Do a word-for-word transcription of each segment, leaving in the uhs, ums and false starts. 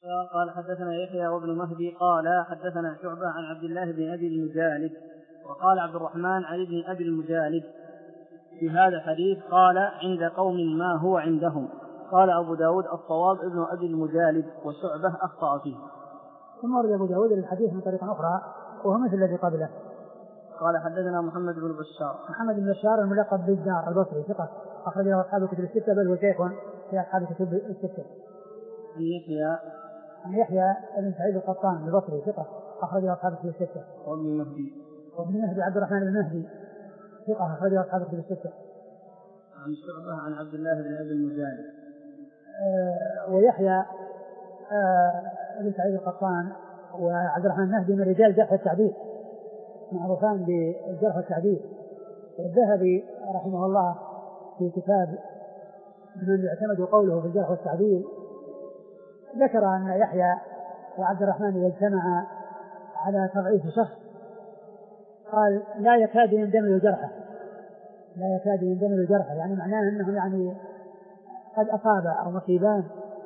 قال حدثنا يحيى وابن مهدي قال حدثنا شعبة عن عبد الله بن أبي المجالد وقال عبد الرحمن عن ابن أبي المجالد في هذا الحديث قال عند قوم ما هو عندهم. قال أبو داود الصواب ابن أبي المجالد وشعبة أخطأ فيه. ثم ورد أبو داود الحديث من طريقة أخرى وهو مثل الذي قبله. قال حدثنا محمد بن بشار محمد بن بشار الملقب بالدار البصري ثقة أخرج له أصحاب الكتب الستة بل هو شيخ في أصحاب الكتب الستة. عن يحيى عن يحيى بن سعيد القطان البصري ثقة أخرج له أصحاب الكتب الستة. وابن مهدي وابن مهدي عبد الرحمن بن مهدي ثقة أخرج له أصحاب الكتب الستة. عن شعبة عن عبد الله بن أبي المجالد. آه ويحيى آه بن سعيد القطان وعبد الرحمن المهدي من رجال جرح التعديل معروفان بالجرح والتعديل. والذهبي رحمه الله في كتاب من يعتمد قوله في الجرح والتعديل ذكر أن يحيى وعبد الرحمن إذا اجتمعا على تضعيف شخص قال لا يكاد يندمج جرحه لا يكاد يندمج جرحه يعني معناه أنهم يعني قد أصاب أو مصيبان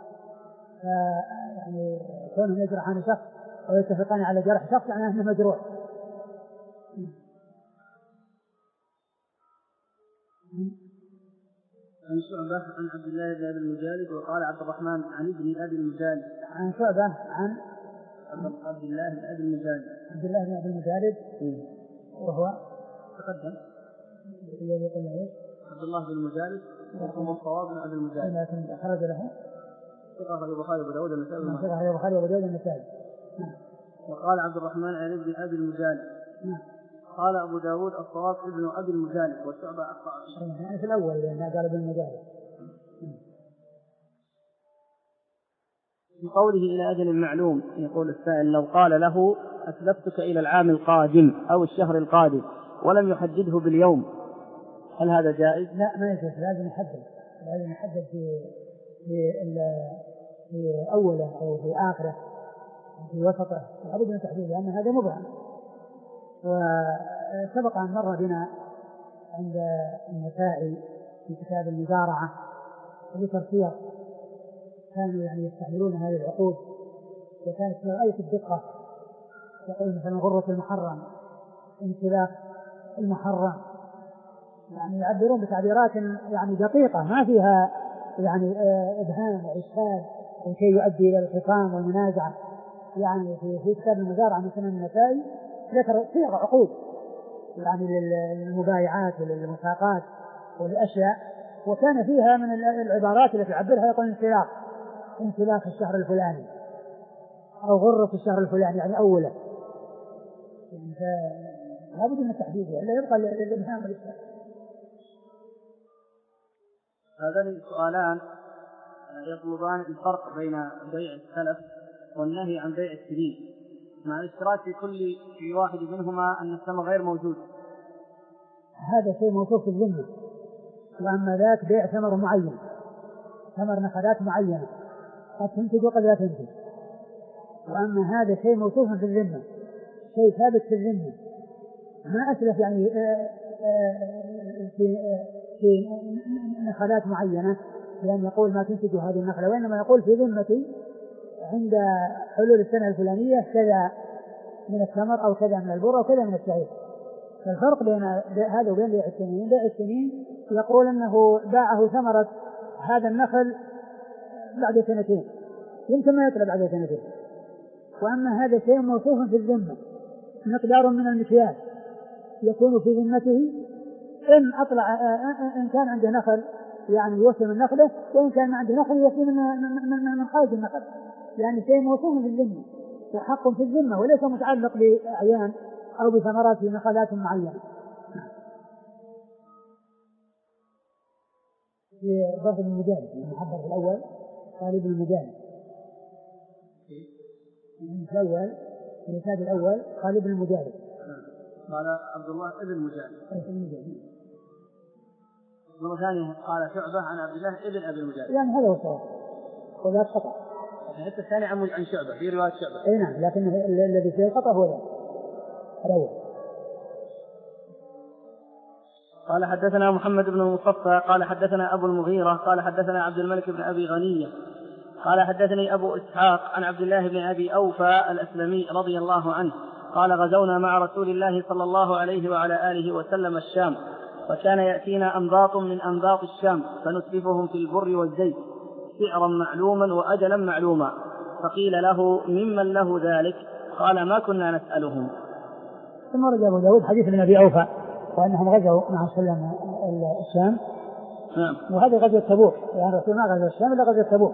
يعني كونهم يجرحان شخص ويتفقان على جرح شخص يعني أنه مجروح. عن شعبة عن عبد الله بن أبي المجالد وقال عبد الرحمن عن ابن أبي المجالد. عن شعبة عن عبد الله بن أبي المجالد عبد الله بن أبي المجالد وهو تقدم الذي يقول ايش؟ عبد الله بن المجالد وهو الصواب بن أبي المجالد لكن خرج له ثقة البخاري وأبو داود النسائي. ثقة البخاري وأبو داود النسائي. وقال عبد الرحمن عن ابن أبي المجالد. قال أبو داود الصواب ابن أبي المجالد وشعبة أخطأ فيه. يعني في الأول لأنه قال ابن المجالد. في قوله إلى أجل معلوم يقول السائل لو قال له أسلفتك إلى العام القادم أو الشهر القادم ولم يحدده باليوم هل هذا جائز؟ لا ما يجوز لازم يحدد لازم يحدد في في في أوله أو في آخره في وسطه لابد من تحديد لأن هذا مبهم. وسبق أن مر بنا عند النسائي في كتاب المزارعة ذكر سير كانوا يعني يستعملون هذه العقود وكانت في غاية الدقة يقول مثلا غرة المحرم انسلاخ المحرم يعني يعبرون بتعبيرات يعني دقيقة ما فيها يعني إبهام وإشكال أو شيء يؤدي إلى الخصام والمنازعة. يعني في في كتاب المزارعة من سنن النسائي ذكر صيغ عقود يعني للمبايعات وللمساقات والأشياء وكان فيها من العبارات التي تعبرها يقول انسلاخ انسلاخ الشهر الفلاني أو غرة الشهر الفلاني يعني أوله يعني لا بد من التحديد إلا يبقى الإبهام والإشكال. هذان سؤالان يطلبان الفرق بين بيع السلف والنهي عن بيع السبيل مع الاشتراك في كل في واحد منهما أن الثمر غير موجود. هذا شيء موصوف في الذمة وأما ذاك بيع ثمر معين ثمر نخلات معينة قد تنتج وقد لا تنتج. وأما هذا شيء موصوف في الذمة شيء ثابت في الذمة ما أسلف يعني في في نخلات معينة لأن يقول ما تنتج هذه النخلة وإنما يقول في ذمتي عند حلول السنة الفلانية كذا من التمر أو كذا من البر أو كذا من الشعير. فالفرق بين هذا وبين بيع السنين بيع السنين يقول أنه باعه ثمرة هذا النخل بعد سنتين يمكن ما يطلع بعد سنتين. وأما هذا شيء موصوف في الذمة مقدار من المكيال يكون في ذمته إن أطلع إن كان عنده نخل يعني يوفي من نخله وإن كان ما عنده نخل يوفي من من من خارج النخل يعني شيء موصوف في الذمة وحق في الذمة وليس متعلق بأعيان أو بثمرات نخلات معينة. في ضرب المجالد المحبر في الأول طالب المجالد في الأول في الكتاب الأول طالب المجالد قال عبد الله ابن المجالد. مرة ثانية قال شعبة عن عبد الله ابن أبي المجالد يعني هذا هو الصواب ولا خطأ. حتى الثاني عن عن شعبة في رواية شعبة. أي نعم لكن الذي فيه الخطأ هو ذا الأول. قال حدثنا محمد بن المصفى قال حدثنا أبو المغيرة قال حدثنا عبد الملك بن أبي غنية قال حدثني أبو إسحاق عن عبد الله بن أبي أوفى الأسلمي رضي الله عنه قال غزونا مع رسول الله صلى الله عليه وعلى آله وسلم الشام، فكان يأتينا أنباط من أنباط الشام فنسلفهم في البر والزيت سعرا معلوما وأجلا معلوما، فقيل له ممن له ذلك؟ قال ما كنا نسألهم. ثم رجع أبو داود حديث ابن أبي أوفى وأنهم غزوا مع سلم الشام. نعم. وهذه غزوة تبوك، يعني رسول ما غزوا الشام إلا غزوة تبوك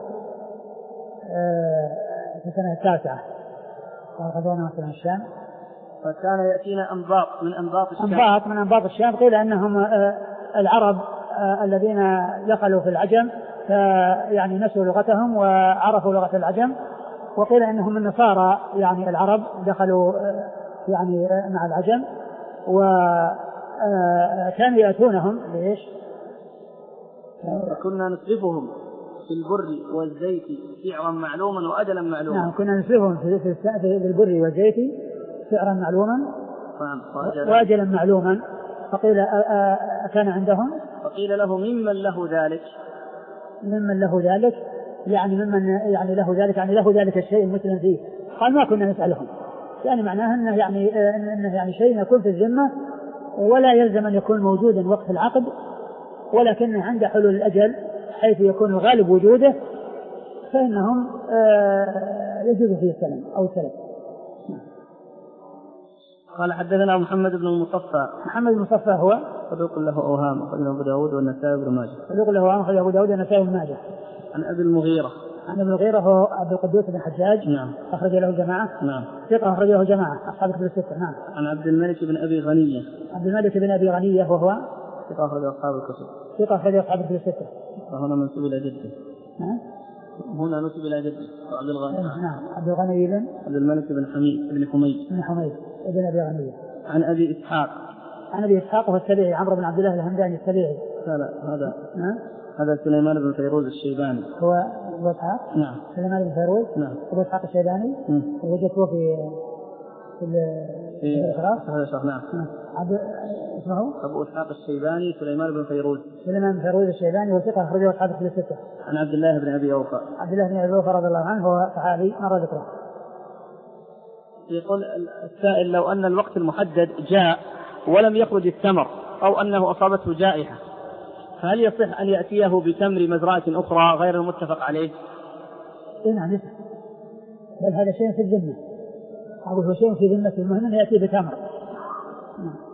في السنة التاسعة غزونا مثلا الشام. فكان يأتينا أنباط من أنباط الشام. أنباط من أنباط الشام، قيل أنهم العرب الذين دخلوا في العجم يعني نسوا لغتهم وعرفوا لغة العجم، وقيل أنهم النصارى يعني العرب دخلوا يعني مع العجم وكانوا يأتونهم ليش؟ كنا نسلفهم في البر والزيت سعرا معلوما وأجلا معلوما. نعم كنا نسلفهم في البر والزيت سعرا معلوما وأجلا معلوما. فقيل كان عندهم؟ فقيل له ممن له ذلك؟ ممن له ذلك يعني ممن يعني له ذلك يعني له ذلك الشيء المسلم فيه. قال ما كنا نسألهم، يعني معناه أنه يعني أنه يعني شيء يكون في الذمة ولا يلزم أن يكون موجودا وقت العقد، ولكن عند حلول الأجل حيث يكون الغالب وجوده فإنهم يجوز فيه السلم أو السلم. قال حدثنا محمد بن المصفى. محمد بن المصفى هو صدوق له أوهام أخرجه أبو داود والنسائي بن ماجه. صدوق له أوهام أخرجه أبو داود والنسائي بن ماجه. عن أبي المغيرة. عن أبي المغيرة هو عبد القدوس بن حجاج. نعم. أخرج له الجماعة. نعم. ثقة أخرج له الجماعة أصحاب الكتب الستة. نعم. عن عبد الملك بن أبي غنية. عبد الملك بن أبي غنية وهو ثقة أخرج أصحاب الكتب. ثقة أخرج أصحاب الكتب الستة. وهنا منسوب إلى جده. نعم. هنا نسب إلى جده عبد الغني. نعم. عبد الغني بن عبد الملك بن حميد بن حميد. بن حميد بن أبي غنية. عن أبي إسحاق. عن أبي إسحاق هو السبيعي عمرو بن عبد الله الهمداني السبيعي. لا لا هذا نعم. هذا سليمان بن فيروز الشيباني. هو أبو إسحاق. نعم. سليمان بن فيروز. نعم. أبو إسحاق الشيباني. وجدته في في الإخراج. هذا شيخ. نعم. عبد اسمه أبو إسحاق الشيباني سليمان بن فيروز. سليمان بن فيروز الشيباني وثقة أخرجه أصحاب الكتب الستة. عن عبد الله بن أبي أوفى. عبد الله بن أبي أوفى رضي الله عنه هو صحابي مر ذكره. يقول السائل لو أن الوقت المحدد جاء ولم يخرج التمر أو أنه أصابته جائحة، فهل يصح أن يأتيه بتمر مزرعة أخرى غير المتفق عليه؟ نعم يصح، بل هذا شيء في الذمة، أقول هو شيء في ذمة، المهم أن يأتي بتمر. نعم.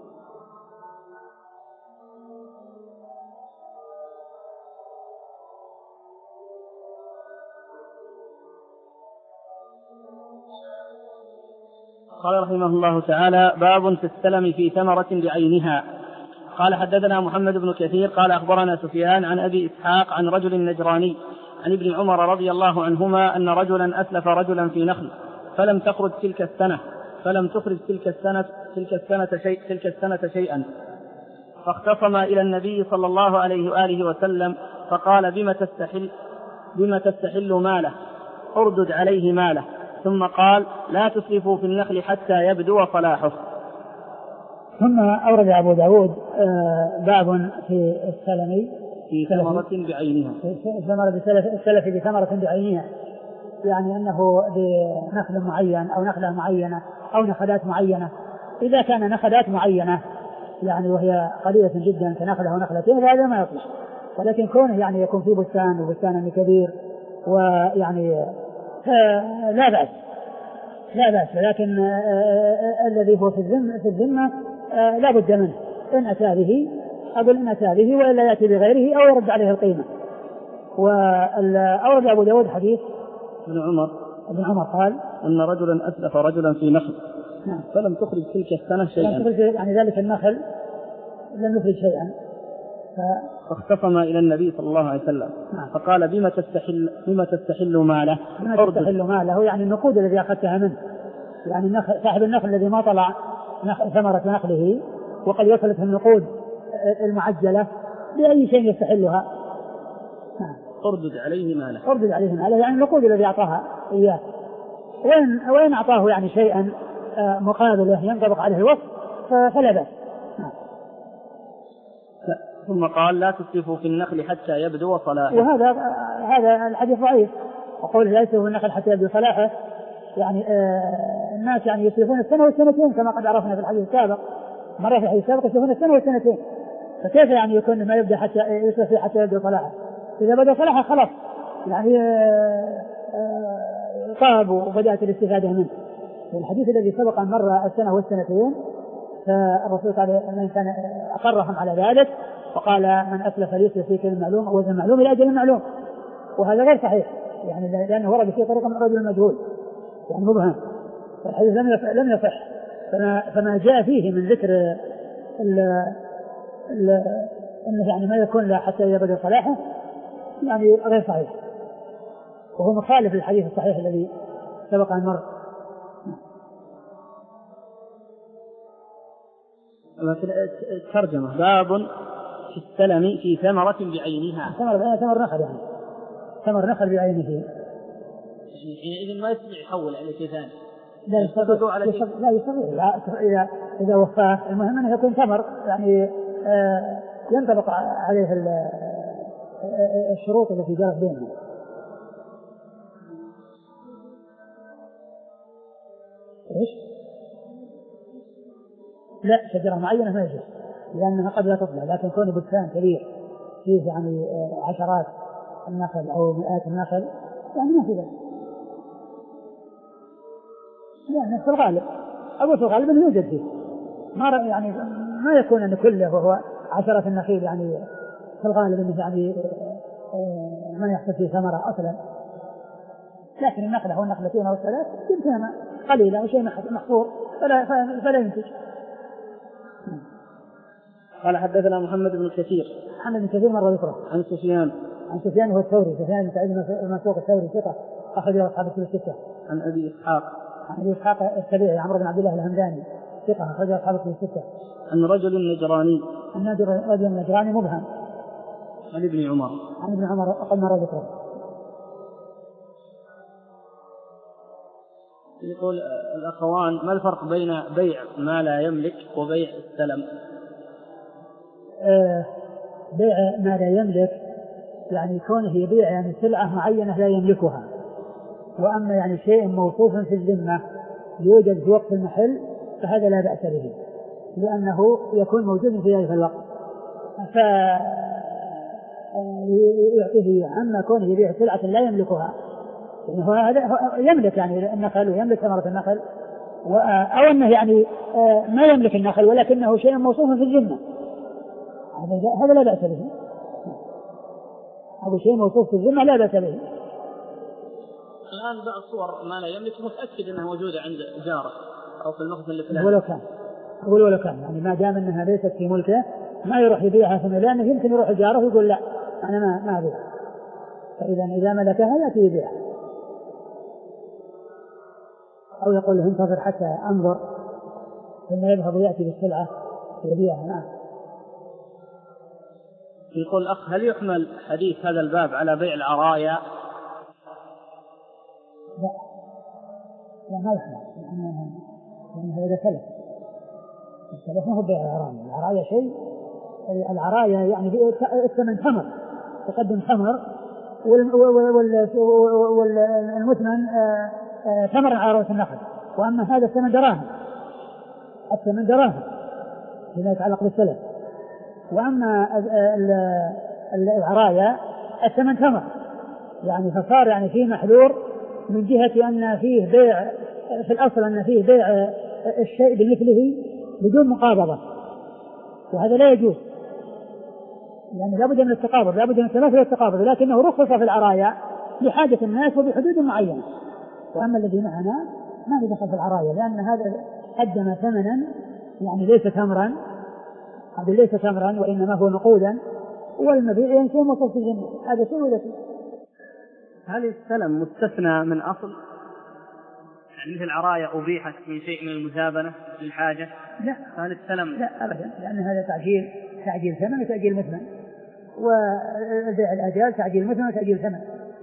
قال رحمه الله تعالى: باب في السلم في ثمرة بعينها. قال حدثنا محمد بن كثير قال أخبرنا سفيان عن أبي إسحاق عن رجل نجراني عن ابن عمر رضي الله عنهما أن رجلا أسلف رجلا في نخل فلم تخرج تلك السنة فلم تخرج تلك السنة تلك السنة شيء تلك السنة شيئا فاختصم إلى النبي صلى الله عليه وآله وسلم فقال: بما تستحل بما تستحل ماله؟ اردد عليه ماله. ثم قال: لا تسرفوا في النخل حتى يبدو صلاحه. ثم أورد أبو داود باب في السلم في ثمرة بعينها، السلف بثمرة بعينها، يعني أنه بنخل معين أو نخلة معينة أو نخلات معينة. إذا كان نخلات معينة يعني وهي قليلة جدا كنخلة ونخلتين فهذا ما يطلق، ولكن كونه يعني يكون في بستان وبستان كبير ويعني لا بأس لا بأس لكن الذي هو في الذمة في الذمة لا بد منه، إن أتى به أقول إن أتى به وإلا يأتي بغيره أو يرد عليه القيمة. وأورد أبو داود حديث ابن عمر ابن عمر قال أن رجلا أسلف رجلا في نخل نعم. فلم تخرج تلك السنة شيئا، يعني ذلك النخل لم يخرج شيئا ف... فاختصم إلى النبي صلى الله عليه وسلم نعم. فقال: بما تستحل بما تستحل ماله؟ بما تستحل ماله يعني النقود الذي أخذتها منه، يعني النخل صاحب النخل الذي ما طلع ثمرة نخله وقد وصلت النقود المعجلة بأي شيء يستحلها نعم. اردد عليه ماله اردد عليه ماله يعني النقود الذي أعطاها إياه، وإن, وإن أعطاه يعني شيئا مقابله ينطبق عليه الوصف فلا بأس. ثم قال لا تسرفوا في النخل حتى يبدو صلاحه. وهذا هذا الحديث ضعيف، وقول لا يسرفوا في النخل حتى يبدو صلاحه يعني آه الناس يعني يسرفون السنة والسنتين كما قد عرفنا في الحديث السابق، مرة في الحديث السابق يسرفون السنة والسنتين، فكيف يعني يكون ما يبدأ حتى يسرف حتى يبدو صلاحه؟ إذا بدأ صلاحه خلاص يعني طاب وبدأت الاستفادة منه. الحديث الذي سبق أن مر السنة والسنتين فالرسول قال من كان أقرهم على ذلك وقال من أسلف ليسلف في كلمة معلوم وزن معلوم إلى أجل معلوم، وهذا غير صحيح يعني لأنه ورد في طريقة من رجل مجهول يعني مبهم، فالحديث لم يصح. فما, فما جاء فيه من ذكر ال ال أنه يعني ما يكون لا حتى يبدأ صلاحه يعني غير صحيح، وهو مخالف للحديث الصحيح الذي سبق أن مر. الترجمة باب في السلم في ثمرة بعينها. ثمر بعينها ثمر نخل يعني ثمر نخل بعينه يعني إذا ما يستطيع يحول على شيء ثاني. لا يستطيع لا يستطيع إذا إذا وفاه، المهم أنه يكون ثمر يعني آه ينطبق عليه الشروط التي جرت بينهم. إيش؟ لا شجرة معينة ما يجوز لأنها قد لا تطلع، لكن كون بستان كبير فيه يعني عشرات النخل أو مئات النخل يعني ما في ذلك، لأن في الغالب أو في الغالب أنه يوجد فيه ما يعني ما يكون أن كله وهو عشرة النخيل يعني في الغالب أنه يعني ما يحصل فيه ثمرة أصلا، لكن النخلة والنخلتين أو الثلاث يمكنها قليلة أو شيء محصور فلا, فلا ينتج. قال حدثنا محمد بن كثير. محمد بن كثير مرة ذكره. عن سفيان. عن سفيان هو الثوري، سفيان بن سعيد المسروق الثوري ثقة أخرج له أصحاب الكتب الستة. عن أبي إسحاق. عن أبي إسحاق السبيعي عمرو بن عبد الله الهمداني ثقة أخرج له أصحاب الكتب الستة. عن رجل نجراني. عن رجل نجراني مبهم. عن ابن عمر. عن ابن عمر قد مر ذكره. يقول الأخوان ما الفرق بين بيع ما لا يملك وبيع السلم؟ آه بيع ما لا يملك يعني كونه يبيع يعني سلعة معينة لا يملكها، وأما يعني شيء موصوف في الذمة يوجد في وقت المحل فهذا لا بأس به لأنه يكون موجود في ذلك الوقت فيعطيه. أما كونه يبيع سلعة لا يملكها يعني هو هذا يملك يعني النخل ويملك ثمرة النخل، أو أنه يعني ما يملك النخل ولكنه شيء موصوف في الذمة هذا لا بأس به، هذا شيء موصوف في الذمة لا بأس به. الآن بعض صور ما لا يملك متأكد أنها موجودة عند جاره أو في المخزن الفلاني. ولو كان أقول ولو كان يعني ما دام أنها ليست في ملكه ما يروح يبيعها ثم لأنه يمكن يروح جاره ويقول لا أنا ما ما أبيع، فإذا إذا ملكها يأتي يبيعها أو يقول له انتظر حتى أنظر ثم يذهب ويأتي بالسلعة يبيعها. نعم. يقول الأخ هل يحمل حديث هذا الباب على بيع العرايا؟ لا لا ما يحمل يعني هذا سلف، السلف ما هو بيع العرايا، العرايا شيء العرايا يعني الثمن ثمر تقدم ثمر والمثمن ثمر على رأس النخل، وأما هذا الثمن دراهم الثمن دراهم بما يتعلق بالسلف، وأما العرايا الثمن ثمر يعني فصار يعني فيه محذور من جهة أن فيه بيع في الأصل أن فيه بيع الشيء بمثله بدون مقابضة، وهذا لا يجوز يعني لابد من التقابض لابد من التماثل والتقابض، لكنه رخص في العرايا لحاجة الناس وبحدود معينة. وأما الذي معنا ما ندخل في العرايا لأن هذا قدم ثمنا يعني ليس تمرا، هذا ليس تمرا وإنما هو نقودا، والمبيع ينشئ مصر في الجنة هذا شيء ولا شيء. هل السلم مستثنى من أصل يعني مثل العرايا أبيحت من شيء من المزابنة للحاجة؟ لا. هل السلم لا أبدا لأن هذا تعجيل تعجيل ثمن وتعجيل مثمن، وبيع الأجال تعجيل مثمن وتعجيل ثمن.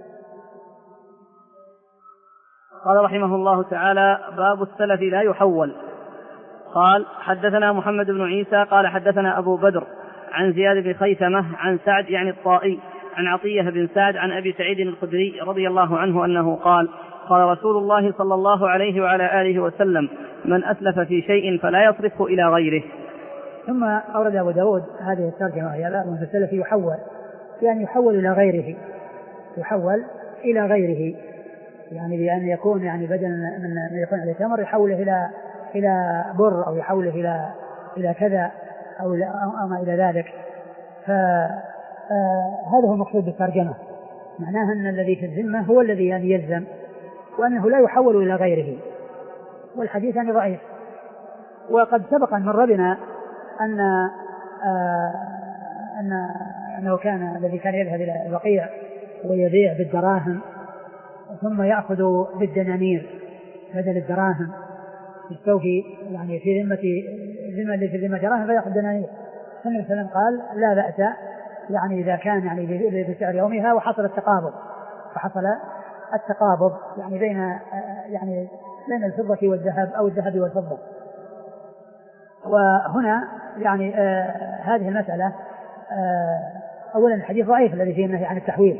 قال رحمه الله تعالى باب السلف لا يحول. قال حدثنا محمد بن عيسى قال حدثنا أبو بدر عن زياد بن خيثمة عن سعد يعني الطائي عن عطية بن سعد عن أبي سعيد الخدري رضي الله عنه أنه قال قال رسول الله صلى الله عليه وعلى آله وسلم من أسلف في شيء فلا يصرفه إلى غيره. ثم أورد أبو داود هذه الترجمة هي باب في السلف يحول، يعني يحول إلى غيره، يحول إلى غيره يعني بأن يكون يعني بدل من يكون عليه تمر يحوله إلى إلى بر أو يحوله إلى إلى كذا أو أو ما إلى ذلك. فهذا هو المقصود بالترجمة، معناها أن الذي في الذمة هو الذي يعني يلزم، وأنه لا يحول إلى غيره، والحديث يعني ضعيف. وقد سبق أن مر بنا أن أن أنه كان الذي كان يذهب إلى البقيع ويبيع بالدراهم ثم يأخذ بالدنانير بدل الدراهم، يستوفي يعني في ذمة ذمة اللي في ذمة دراهم فيأخذ دنانير. النبي صلى الله عليه وسلم قال لا بأس يعني إذا كان يعني بسعر يومها وحصل التقابض، فحصل التقابض يعني بين يعني بين الفضة والذهب أو الذهب والفضة. وهنا يعني آه هذه المسألة آه أولا الحديث ضعيف الذي فيه النهي عن التحويل،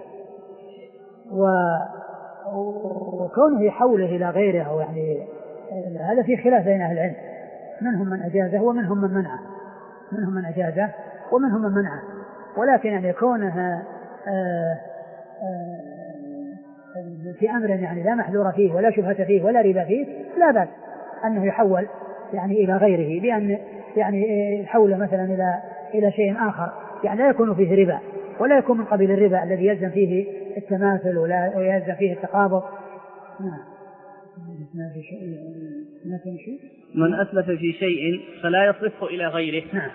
وكونه يحوله إلى غيره أو يعني هذا في خلاف بين أهل العلم، منهم من أجازه ومنهم من منعه، منهم من أجازه ومنهم من منعه. ولكن يعني كونها آه آه في أمر يعني لا محذور فيه ولا شبهة فيه ولا ربا فيه لا بأس أنه يحول يعني إلى غيره، بأن يعني يحوله مثلا إلى إلى شيء آخر يعني لا يكون فيه ربا ولا يكون من قبيل الربا الذي يلزم فيه التماثل ولا يلزم فيه التقابض. من أسلف في شيء فلا يصرفه إلى غيره. نعم.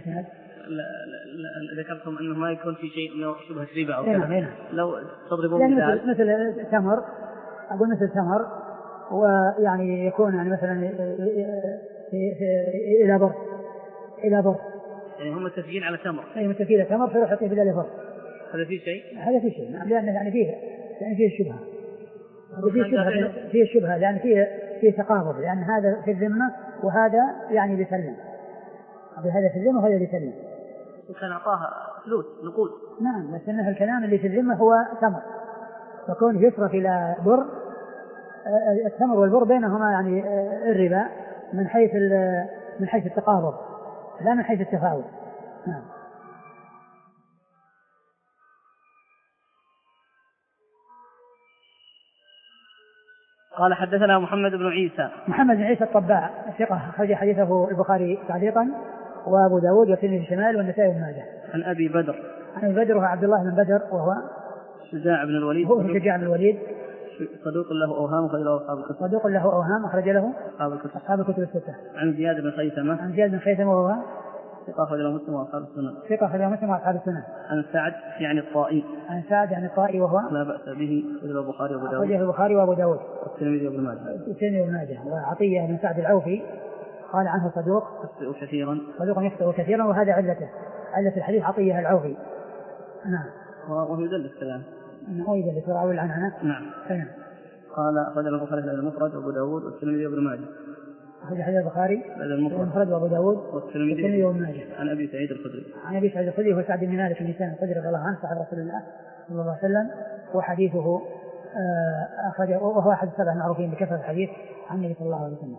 ذكرتم أنه ما يكون في شيء من شبهة ربا أو كذا. نعم. لو تضربون يعني مثال مثل, مثل تمر، أقول مثل تمر ويعني يكون يعني مثلا في في إلى بر إلى بر يعني هم متفقين على تمر، أي متفقين على تمر فيروح يعطيه بدل بر، هذا فيه شيء؟ هذا فيه شيء، لأن يعني فيه يعني فيه الشبهة، فيه شبهة فيه الشبهة لأن فيه فيه تقابض، لأن هذا في الذمة وهذا يعني بيسلم، هذا في الذمة وهذا بيسلم. وكان أعطاها فلوس نقود. نعم، لكن الكلام اللي في الذمة هو تمر، فكون يصرف إلى بر، التمر والبر بينهما يعني الربا من حيث من حيث التقابض لا من حيث التفاوت. نعم. قال حدثنا محمد بن عيسى. محمد بن عيسى الطباع ثقة، أخرج حديثه البخاري تعليقا وأبو داود والترمذي في الشمال والنسائي وابن ماجه. عن أبي بدر. عن أبي بدر وهو عبد الله بن بدر وهو شجاع بن الوليد. هو شجاع بن الوليد صدوق له أوهام أخرج له أصحاب الكتب. صدوق له أوهام أخرج له أصحاب الكتب. أصحاب الكتب الستة. عن زياد بن خيثمة. عن زياد بن خيثمة وهو ثقة أخرج له مسلم وأصحاب السنن. ثقة أخرج له مسلم وأصحاب السنن. عن سعد يعني الطائي. عن سعد يعني الطائي وهو لا بأس به أخرج له البخاري وأبو داود. أخرجه البخاري وأبو داود والترمذي وابن ماجه. والترمذي وابن ماجه. وعطية بن سعد العوفي قال عنه صدوق يخطئ كثيرا. صدوق يخطئ كثيرا وهذا علته، علة الحديث عطية العوفي. نعم. وهو يدلس كلام. هو يدلس وراوي العنعنة. نعم. نعم. قال أخرج البخاري في المفرد وأبو داود والترمذي وابن ماجه. أخرج حديث البخاري المفرد وأبو داود والترمذي وابن ماجه. عن أبي سعيد الخدري. عن أبي سعيد الخدري هو سعد بن مالك بن سنان الخدري رضي الله عنه صاحب رسول الله صلى الله عليه وسلم، وحديثه أخرج وهو أحد السبع المعروفين بكثرة الحديث عن النبي صلى الله عليه وسلم.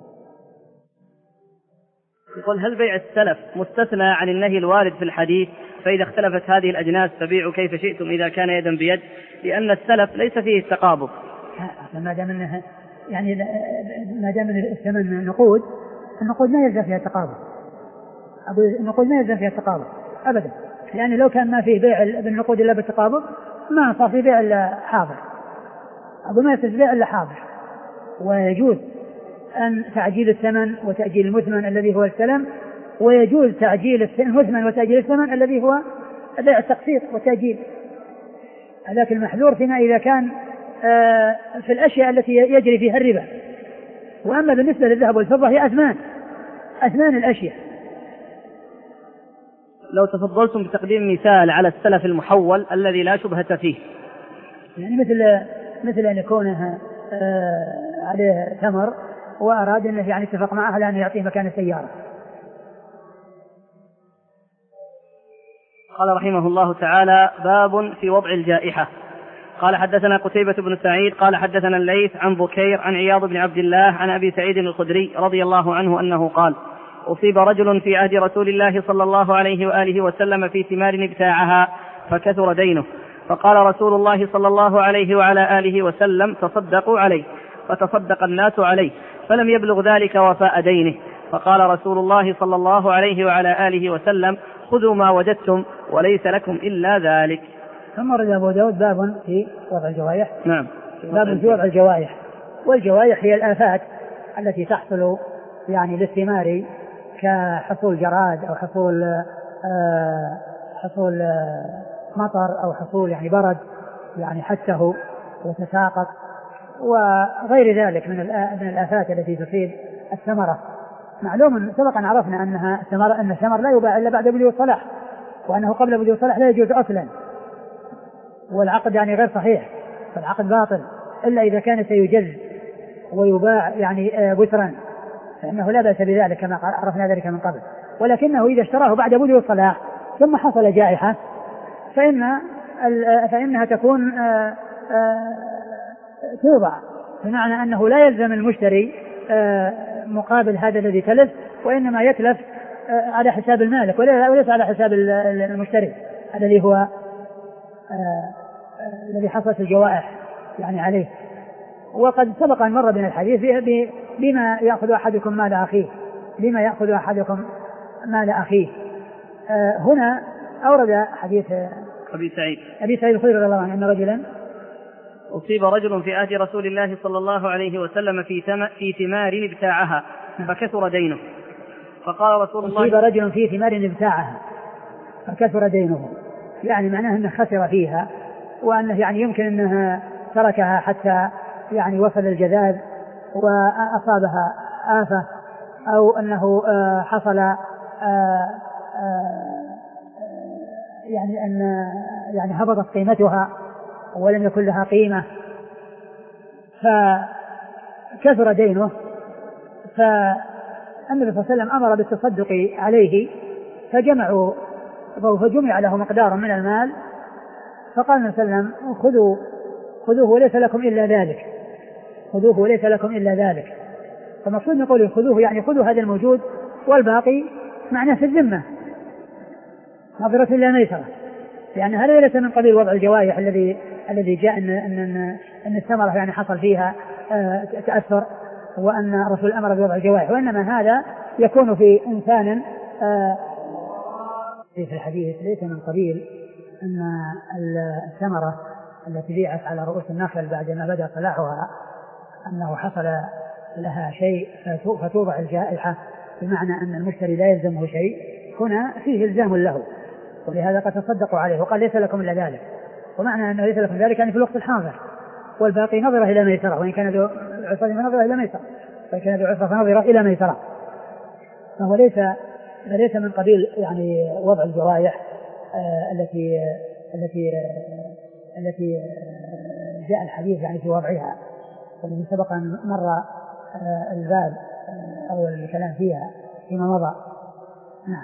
يقول هل بيع السلف مستثنى عن النهي الوارد في الحديث؟ فإذا اختلفت هذه الأجناس فبيعوا كيف شئتم إذا كان يدا بيد، لأن السلف ليس فيه التقابض. ما دام انها يعني ما دام الثمن نقود، النقود ما يلزم فيها التقابض. النقود ما يلزم فيها التقابض أبدا، لأن لو كان ما فيه بيع بالنقود إلا بالتقابض ما صار فيه بيع إلا حاضر. أقول ما يصير بيع إلا حاضر، ويجوز أن تعجيل الثمن وتأجيل المثمن الذي هو السلم، ويجوز تعجيل المثمن وتأجيل الثمن الذي هو بيع التقسيط والتأجيل. لكن المحذور فيما إذا كان في الأشياء التي يجري فيها الربا. وأما بالنسبة للذهب والفضة هي أثمان أثمان الأشياء. لو تفضلتم بتقديم مثال على السلف المحول الذي لا شبهة فيه، يعني مثل مثل أن يكونها عليه ثمر وأراد أنه يعني اتفق معه على أن يعطيه مكان السيارة، قال رحمه الله تعالى: باب في وضع الجائحة. قال حدثنا قتيبة بن سعيد قال حدثنا الليث عن بكير عن عياض بن عبد الله عن أبي سعيد الخدري رضي الله عنه أنه قال: أصيب رجل في عهد رسول الله صلى الله عليه وآله وسلم في ثمار ابتاعها فكثر دينه، فقال رسول الله صلى الله عليه وعلى آله وسلم: تصدقوا عليه. فتصدق الناس عليه فلم يبلغ ذلك وفاء دينه، فقال رسول الله صلى الله عليه وعلى آله وسلم: خذوا ما وجدتم وليس لكم إلا ذلك. ثم رد أبو داود باب في وضع الجوائح. نعم. باب في وضع الجوائح. والجوائح هي الآفات التي تحصل يعني للثمار كحصول جراد أو حصول آه حصول آه مطر أو حصول يعني برد يعني حته وتساقط وغير ذلك من من الآفات التي تصيب الثمرة. معلوم سبقا عرفنا أنها الثمر أن الثمر لا يباع إلا بعد بلوغ الصلاح، وأنه قبل بلوغ الصلاح لا يجوز أصلا، والعقد يعني غير صحيح، فالعقد باطل إلا إذا كان سيجز ويباع يعني بسرا فإنه لا بأس بذلك كما عرفنا ذلك من قبل. ولكنه إذا اشتراه بعد بلوغ الصلاح ثم حصل جائحة فإن فإنها تكون توضع، بمعنى أنه لا يلزم المشتري مقابل هذا الذي تلف، وإنما يتلف على حساب المالك وليس على حساب المشتري الذي هو الذي حصلت الجوائح يعني عليه. وقد سبق أن مر بنا الحديث بما يأخذ أحدكم مال أخيه بما يأخذ أحدكم مال أخيه. هنا أورد حديث أبي سعيد أبي سعيد الخدري رضي الله عنه أن رجلا أصيب رجل في عهد رسول الله صلى الله عليه وسلم في في ثمار ابتاعها فكثر دينه، فقال رسول الله: أصيب رجل في ثمار ابتاعها فكثر دينه، يعني معناه أنه خسر فيها، وأنه يعني يمكن أنه تركها حتى يعني وصل الجذاذ وأصابها آفة، أو أنه حصل يعني أن يعني هبطت قيمتها ولم يكن لها قيمة فكثر دينه، فالنبي صلى الله عليه وسلم أمر بالتصدق عليه فجمعوا فجمع له مقدار من المال، فقال النبي صلى الله عليه وسلم: خذوا خذوه وليس لكم إلا ذلك خذوه وليس لكم إلا ذلك. فمقصود نقول خذوه يعني خذوا هذا الموجود والباقي معناه في الذمة نظرة إلى ميسرة، لأن هذا ليس من قبيل وضع الجوائح الذي الذي جاء أن أن أن الثمرة يعني حصل فيها تأثر وأن الرسول أمر بوضع الجوائح، وإنما هذا يكون في إنسان في الحديث ليس من قبيل أن الثمرة التي بيعت على رؤوس النخل بعد ما بدأ صلاحها أنه حصل لها شيء فتوضع الجائحة، بمعنى أن المشتري لا يلزمه شيء، هنا فيه إلزام له، ولهذا قد تصدقوا عليه وقال: ليس لكم إلا ذلك. ومعنى أنه ليس لكم ذلك يعني في الوقت الحاضر، والباقي نظرة إلى ميسرة، وإن كان ذو عسرة فنظرة إلى ميسرة، وإن كان ذو عسرة فنظرة إلى ميسرة. فهو ليس ليس من قبيل يعني وضع الجوائح آه التي آه التي آه التي آه جاء الحديث يعني في وضعها، والذي سبق أن مر آه الباب آه أو الكلام فيها فيما مضى. نعم.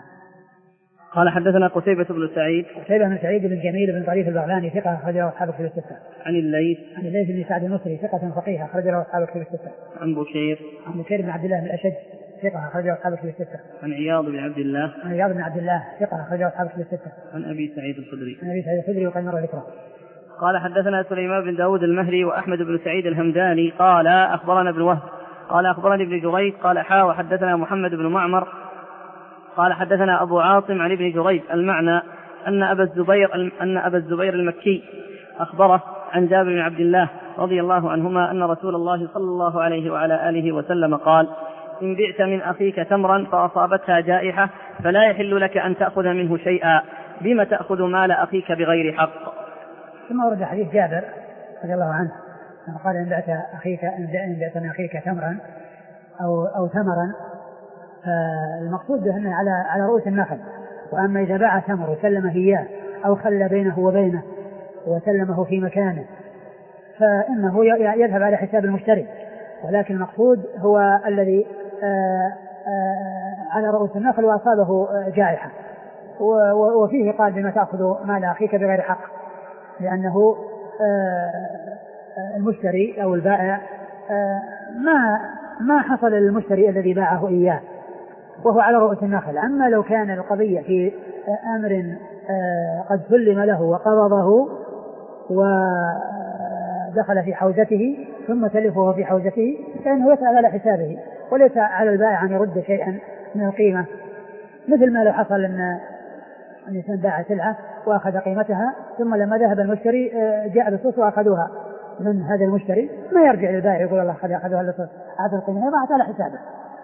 قال حدثنا قتيبة بن سعيد قتيبة بن سعيد بن جميل بن طريف البغلاني ثقة أخرج له أصحاب الكتب الستة. عن الليث عن الليث بن سعد المصري ثقة فقيه أخرج له أصحاب الكتب الستة. عن بكير عن بكير بن عبد الله بن الأشج ثقة أخرج له أصحاب الكتب الستة. عن عياض بن عبد الله عن عياض بن عبد الله ثقة أخرج له أصحاب الكتب الستة. عن أبي سعيد الخدري عن أبي سعيد الخدري وقد مر ذكره. قال حدثنا سليمان بن داود المهري وأحمد بن سعيد الهمداني قال أخبرنا ابن وهب قال أخبرني ابن جريج قال حا وحدثنا محمد بن معمر قال حدثنا أبو عاصم عن ابن جريج المعنى أن أبا الزبير أن أبا الزبير المكي أخبره عن جابر بن عبد الله رضي الله عنهما أن رسول الله صلى الله عليه وعلى آله وسلم قال: إن بعت من أخيك تمرا فأصابتها جائحة فلا يحل لك أن تأخذ منه شيئا، بما تأخذ مال أخيك بغير حق. ثم ورد حديث جابر رضي الله عنه قال: إن بعت أخيك إن بعت من أخيك تمرا أو أو ثمرا، فالمقصود به أنه على على رؤوس النخل، وأما إذا باع ثمر وسلمه إياه أو خلى بينه وبينه وسلمه في مكانه فإنه يذهب على حساب المشتري، ولكن المقصود هو الذي آآ آآ على رؤوس النخل وأصابه جائحة، وفيه قال بما تأخذ مال أخيك بغير حق، لأنه المشتري أو البائع ما ما حصل للمشتري الذي باعه إياه وهو على رؤوس النخل. أما لو كان القضية في أمر قد سلم له وقبضه ودخل في حوزته ثم تلفه في حوزته فإنه يسأل على حسابه، وليس على البائع أن يرد شيئا من القيمة، مثل ما لو حصل أن الإنسان باع سلعة وأخذ قيمتها ثم لما ذهب المشتري جاء لصوص وأخذوها من هذا المشتري، ما يرجع للبائع يقول الله أخذ أخذوها لصوص، هذا القيمة ضاعت على حسابه.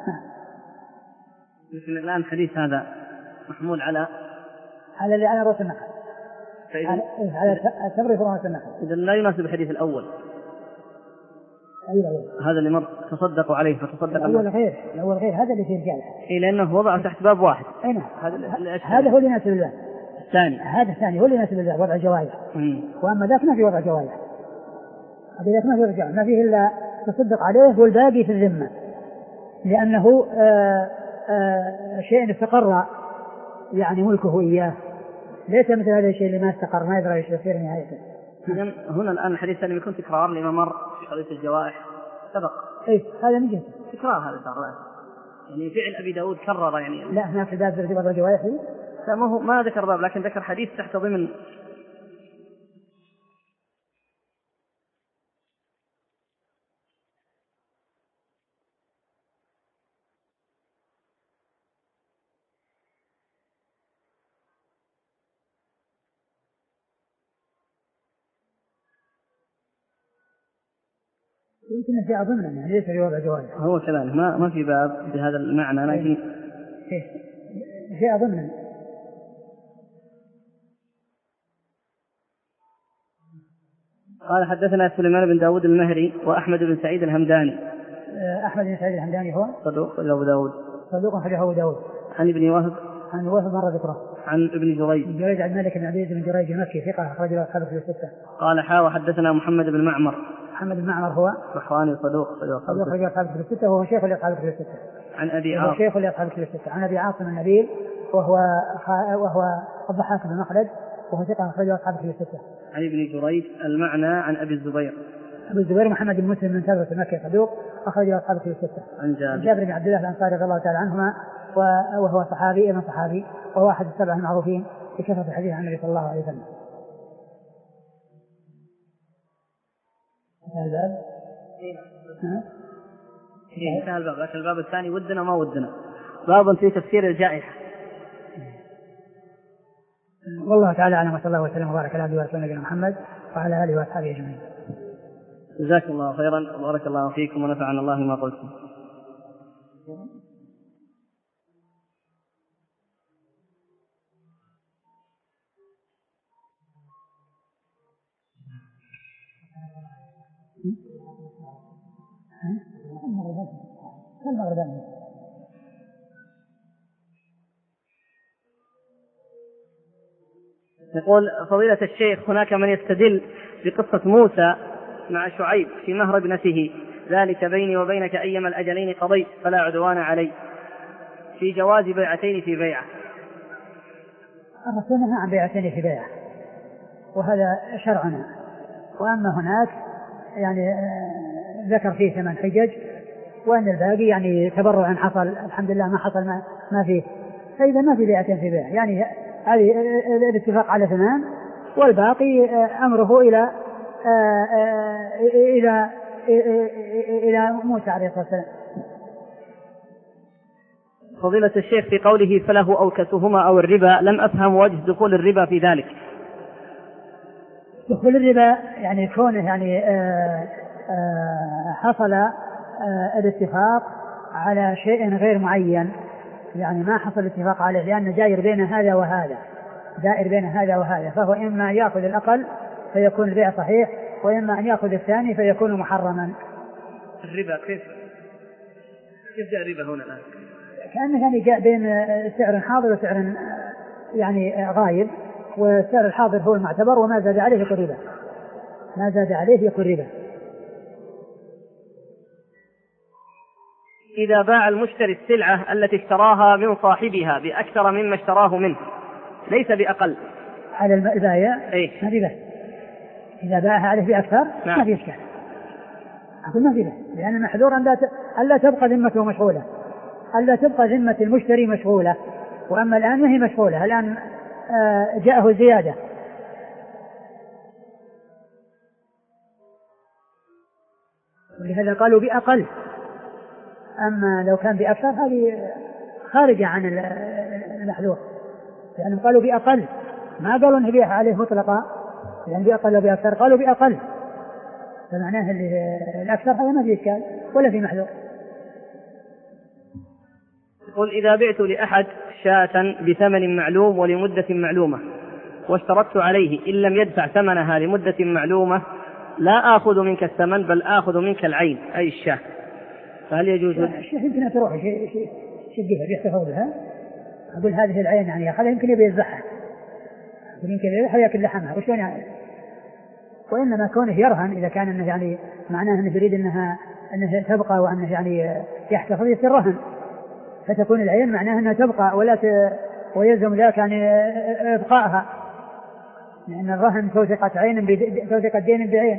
مثل الآن الحديث هذا محمول على على اللي على رأس النخل، على على التمر في رأس النخل. إذا لا يناسب الحديث الأول. أيوة. هذا اللي مر تصدقوا عليه فتصدق الأول غير الأول غير هذا اللي فيه رجال. إيه لأنه وضع تحت باب واحد. أين هذا هذا هو اللي يناسب الباب الثاني، هذا الثاني هو اللي يناسب الباب وضع جوائح، وأما ذاك ما في وضع جوائح، هذا ذاك ما في رجال، ما فيه إلا تصدق عليه والباقي في الذمة، لأنه آآ آآ شيء استقر يعني ملكه إياه، ليس مثل هذا الشيء اللي ما استقر ما يدري ايش يصير نهايته. إذن هنا الآن الحديث الثاني يكون تكرار لما مر في قضية الجوائح سبق. إيه هذا من جهة تكرار هذا صار يعني فعل أبي داود كرر يعني. لا هناك في باب ارتباط الجوائح لا ما هو ما ذكر باب لكن ذكر حديث تحت ضمن يمكن في أظن يعني ليس في وضع جوائح. هو كذلك ما ما في باب بهذا المعنى لكن في أظن. قال حدثنا سليمان بن داود المهري وأحمد بن سعيد الهمداني. أحمد بن سعيد الهمداني هو صدوق أبو داود صدوق أبو داود. عن ابن وهب عن وهب مرة ذكره. عن ابن جريج بن جريج عن مالك بن عبيد بن جريج المكي ثقة أخرج له أصحاب الكتب الستة. قال حا وحدثنا محمد بن معمر. محمد بن معمر هو بحراني صدوق صدوق أخرج له أصحاب الكتب الستة وهو شيخ لأصحاب الكتب الستة. عن أبي عاصم شيخ لأصحاب الكتب الستة. عن أبي عاصم النبيل وهو وهو الضحاك بن مخلد وهو ثقة أخرج له أصحاب الكتب الستة. عن ابن جريج المعنى عن أبي الزبير. أبو الزبير محمد بن مسلم من ثابت المكي صدوق أخرج له أصحاب الكتب الستة. عن جابر, جابر بن عبد الله الأنصاري رضي الله تعالى عنهما وهو صحابي ابن صحابي وهو أحد السبع المعروفين بكثرة الحديث عن النبي صلى الله عليه وسلم. هذا انتهى الباب، لكن الباب الثاني ودنا ما ودنا باب في تفسير الجائحة. والله تعالى أعلم وصلى الله وسلم وبارك على عبده ورسوله نبينا محمد وعلى آله وأصحابه أجمعين. جزاكم الله خيرا وبارك الله فيكم ونفعنا الله ما قلتم. يقول فضيلة الشيخ هناك من يستدل بقصة موسى مع شعيب في مهر ابنته ذلك بيني وبينك أيما الأجلين قضيت فلا عدوان علي في جواز بيعتين في بيعة. الرسول نهى عن بيعتين في بيعة وهذا شرعنا، وأما هناك يعني ذكر فيه ثمان حجج وأن الباقي يعني تبرعا حصل الحمد لله ما حصل ما, ما فيه، فإذا ما في بيعتين في بيعة يعني هذه الاتفاق على ثمان والباقي أمره إلى إلى إلى موسى عليه الصلاة والسلام. فضيلة الشيخ في قوله فله أو كسهما أو الربا لم أفهم وجه دخول الربا في ذلك. دخول الربا يعني كونه يعني آآ آآ حصل الاتفاق على شيء غير معين، يعني ما حصل الاتفاق عليه لأن جائر بين هذا وهذا دائر بين هذا وهذا، فهو إما يأخذ الأقل فيكون البيع صحيح وإما أن يأخذ الثاني فيكون محرما. الربا كيف كيف جاء الربا هنا الآن؟ كأنه يعني جاء بين سعر حاضر وسعر يعني غايب، والسعر الحاضر هو المعتبر وما زاد عليه يكون ربا، ما زاد عليه يكون ربا. إذا باع المشتري السلعة التي اشتراها من صاحبها بأكثر مما اشتراه منه ليس بأقل على البايع إيه؟ ما في بس إذا باعها عليه بأكثر نعم. ما في إشكال. أقول ما في بس لأن المحذور أن لا تبقى ذمته مشغولة، ألا تبقى ذمة المشتري مشغولة. وأما الآن ما هي مشغولة، الآن جاءه زيادة. ولهذا قالوا بأقل. أما لو كان بأكثر هذه خارجة عن المحذور، لأنهم قالوا بأقل، ما قالوا أن يبيع عليه مطلقا، لأن بأقل وبأكثر قالوا بأقل، فمعناه الأكثر هذا ما في إشكال ولا في محذور. يقول إذا بعت لأحد شاة بثمن معلوم ولمدة معلومة واشترطت عليه إن لم يدفع ثمنها لمدة معلومة لا آخذ منك الثمن بل آخذ منك العين أي الشاة، فهل يجوز؟ الشيء يمكن تروح شيء شيء شيء بيحتفظ بها. أقول هذه العين يعني يأخذها، يمكن يبي يذبحها، يمكن يذبحها ويأكل لحمها وشون يعني. وإنما كونه يرهن إذا كان إنه يعني معناه إنه يريد إنها إنها تبقى وأنه يعني يحتفظ يصير رهن، فتكون العين معناها أنها تبقى ولا ت... ويلزم ذلك يعني إبقائها، لأن الرهن توثقة عين بد... توثقة دين بعين.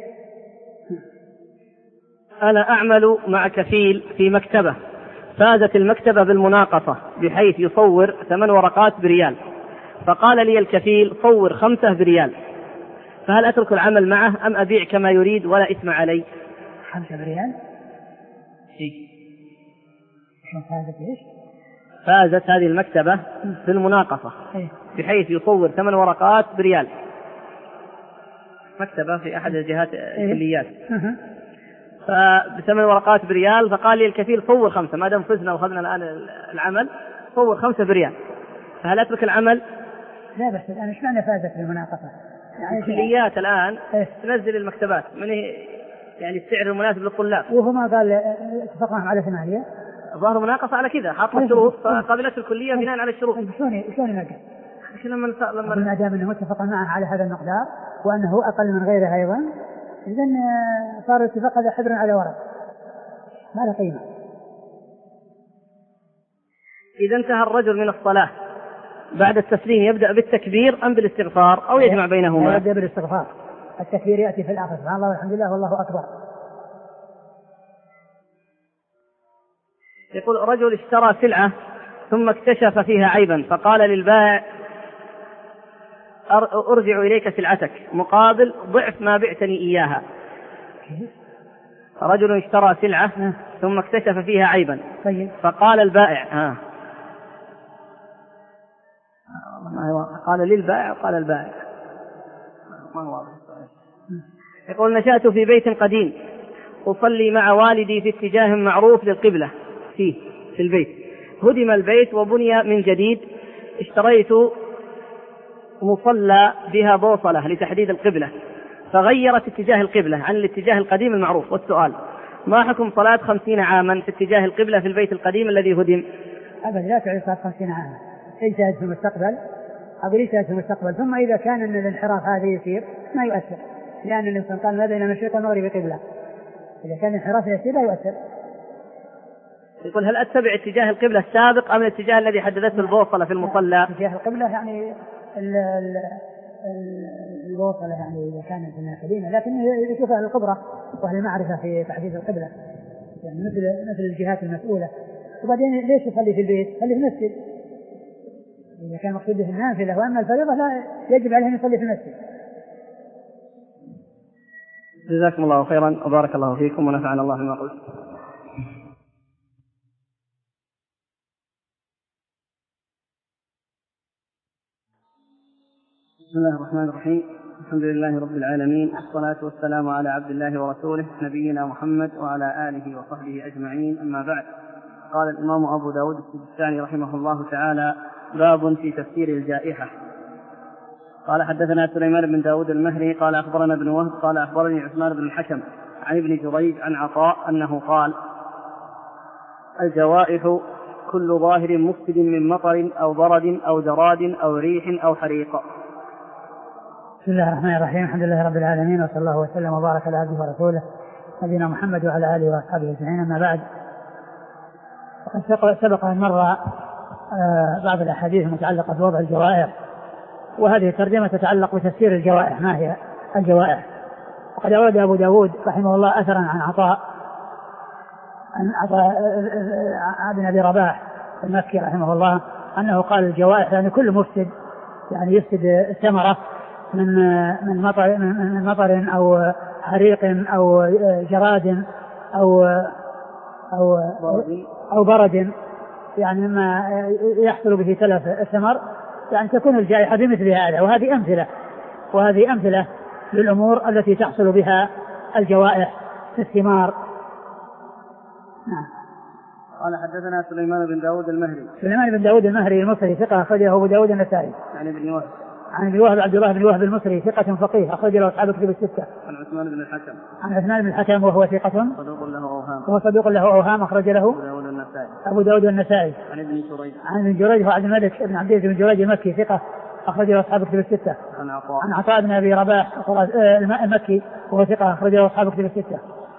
أنا أعمل مع كفيل في مكتبة، فازت المكتبة بالمناقصة بحيث يصور ثمان ورقات بريال، فقال لي الكفيل صور خمسة بريال، فهل أترك العمل معه أم أبيع كما يريد ولا إثم علي؟ خمسة بريال؟ إيه؟ فازت إيش؟ فازت هذه المكتبة بالمناقصة بحيث يصور ثمان ورقات بريال، مكتبة في أحد الجهات الكليات، فبثمان ورقات بريال، فقال لي الكفيل صور خمسة، ما دام فزنا وخذنا الآن العمل صور خمسة بريال، فهل أترك العمل؟ لا بس الآن إيش معنى فازت بالمناقصة؟ يعني الكليات الآن تنزل المكتبات من يعني السعر المناسب للطلاب، وهو ما قال اتفقنا على ثمانية، ظهر مناقصة على كذا، حاط الشروط فقبلت الكلية بناء على الشروط. شلون شلون ينقل؟ لما لما ما دام انه اتفق معه على هذا المقدار وانه اقل من غيره ايضا، اذا صار الاتفاق هذا حبر على ورق ما له قيمة. إذا انتهى الرجل من الصلاة بعد التسليم يبدأ بالتكبير أم بالاستغفار أو يجمع بينهما؟ يبدأ بالاستغفار، التكبير يأتي في الآخر سبحان الله والحمد لله والله أكبر. يقول رجل اشترى سلعة ثم اكتشف فيها عيبا فقال للبائع أرجع إليك سلعتك مقابل ضعف ما بعتني إياها. رجل اشترى سلعة ثم اكتشف فيها عيبا فقال البائع ها قال للبائع قال البائع ما هو واضح. يقول نشأت في بيت قديم أصلي مع والدي في اتجاه معروف للقبلة فيه في البيت، هدم البيت وبني من جديد، اشتريت مصلى بها بوصلة لتحديد القبلة فغيرت اتجاه القبلة عن الاتجاه القديم المعروف، والسؤال ما حكم صلاة خمسين عاما في اتجاه القبلة في البيت القديم الذي هدم؟ أبدا لا تعيد صلاة خمسين عاما، اجتهد في المستقبل أقول اجتهد في المستقبل، ثم إذا كان أن الانحراف هذا يصير ما يؤثر، لأن الإنسان قال ما بين المشرق والمغرب قبلة، إذا كان الانحراف يصير لا يؤثر. يقول هل أتبع اتجاه القبلة السابق أم الاتجاه الذي حددته البوصلة في المصلى؟ اتجاه القبلة يعني البوصلة يعني إذا كانت من قديمة، لكن يشوف أهل الخبرة وأهل المعرفة في تحديد القبلة، يعني مثل مثل الجهات المسؤولة. وبعدين ليش يخلي في البيت؟ خليه في المسجد إذا كان مقصود به النافلة، وأما الفريضة لا يجب عليه أن يصلي في المسجد. جزاكم الله خيرا وبارك الله فيكم ونفعنا الله بما قلت. بسم الله الرحمن الرحيم، الحمد لله رب العالمين، والصلاة والسلام على عبد الله ورسوله نبينا محمد وعلى آله وصحبه أجمعين، أما بعد. قال الإمام أبو داود السجستاني رحمه الله تعالى: باب في تفسير الجائحة. قال حدثنا سليمان بن داود المهري قال أخبرنا ابن وهب قال أخبرني عثمان بن الحكم عن ابن جريج عن عطاء أنه قال: الجوائح كل ظاهر مفسد من مطر أو برد أو جراد أو ريح أو حريق. بسم الله الرحمن الرحيم، الحمد لله رب العالمين، وصلى الله وسلم وبارك على عبده ورسوله نبينا محمد وعلى آله وأصحابه أجمعين، أما بعد. وقد سبق أن مر بعض الأحاديث المتعلقة بوضع الجوائح، وهذه الترجمة تتعلق بتفسير الجوائح، ما هي الجوائح. وقد أورد أبو داود رحمه الله أثرا عن عطاء عن عطاء بن أبي رباح المكي رحمه الله أنه قال الجوائح يعني كل مفسد، يعني يفسد الثمرة من من مطر من مطر أو حريق أو جراد أو أو أو برد، يعني مما يحصل به تلف الثمر، يعني تكون الجائحة بمثل هذا. وهذه أمثلة وهذه أمثلة للأمور التي تحصل بها الجوائح في الثمار. نعم. قال حدثنا سليمان بن داود المهري. سليمان بن داود المهري المصري ثقة أخرجه أبو داود النسائي. عن ابن وهب. عن ابن وهب عبد الله بن وهب المصري ثقة فقيه أخرج له أصحاب الكتب الستة. عن عثمان بن الحكم. عن عثمان بن الحكم وهو ثقة صدوق له أوهام. وهو صدوق له أوهام أخرج له أبو داود النسائي. أبو داود النسائي. عن ابن جريج. عن ابن جريج هو عبد الملك بن عبد العزيز بن جريج المكي ثقة أخرج له أصحاب الكتب الستة. عن عطاء. عن عطاء بن أبي رباح المكي وهو ثقة أخرج له أصحاب الكتب الستة.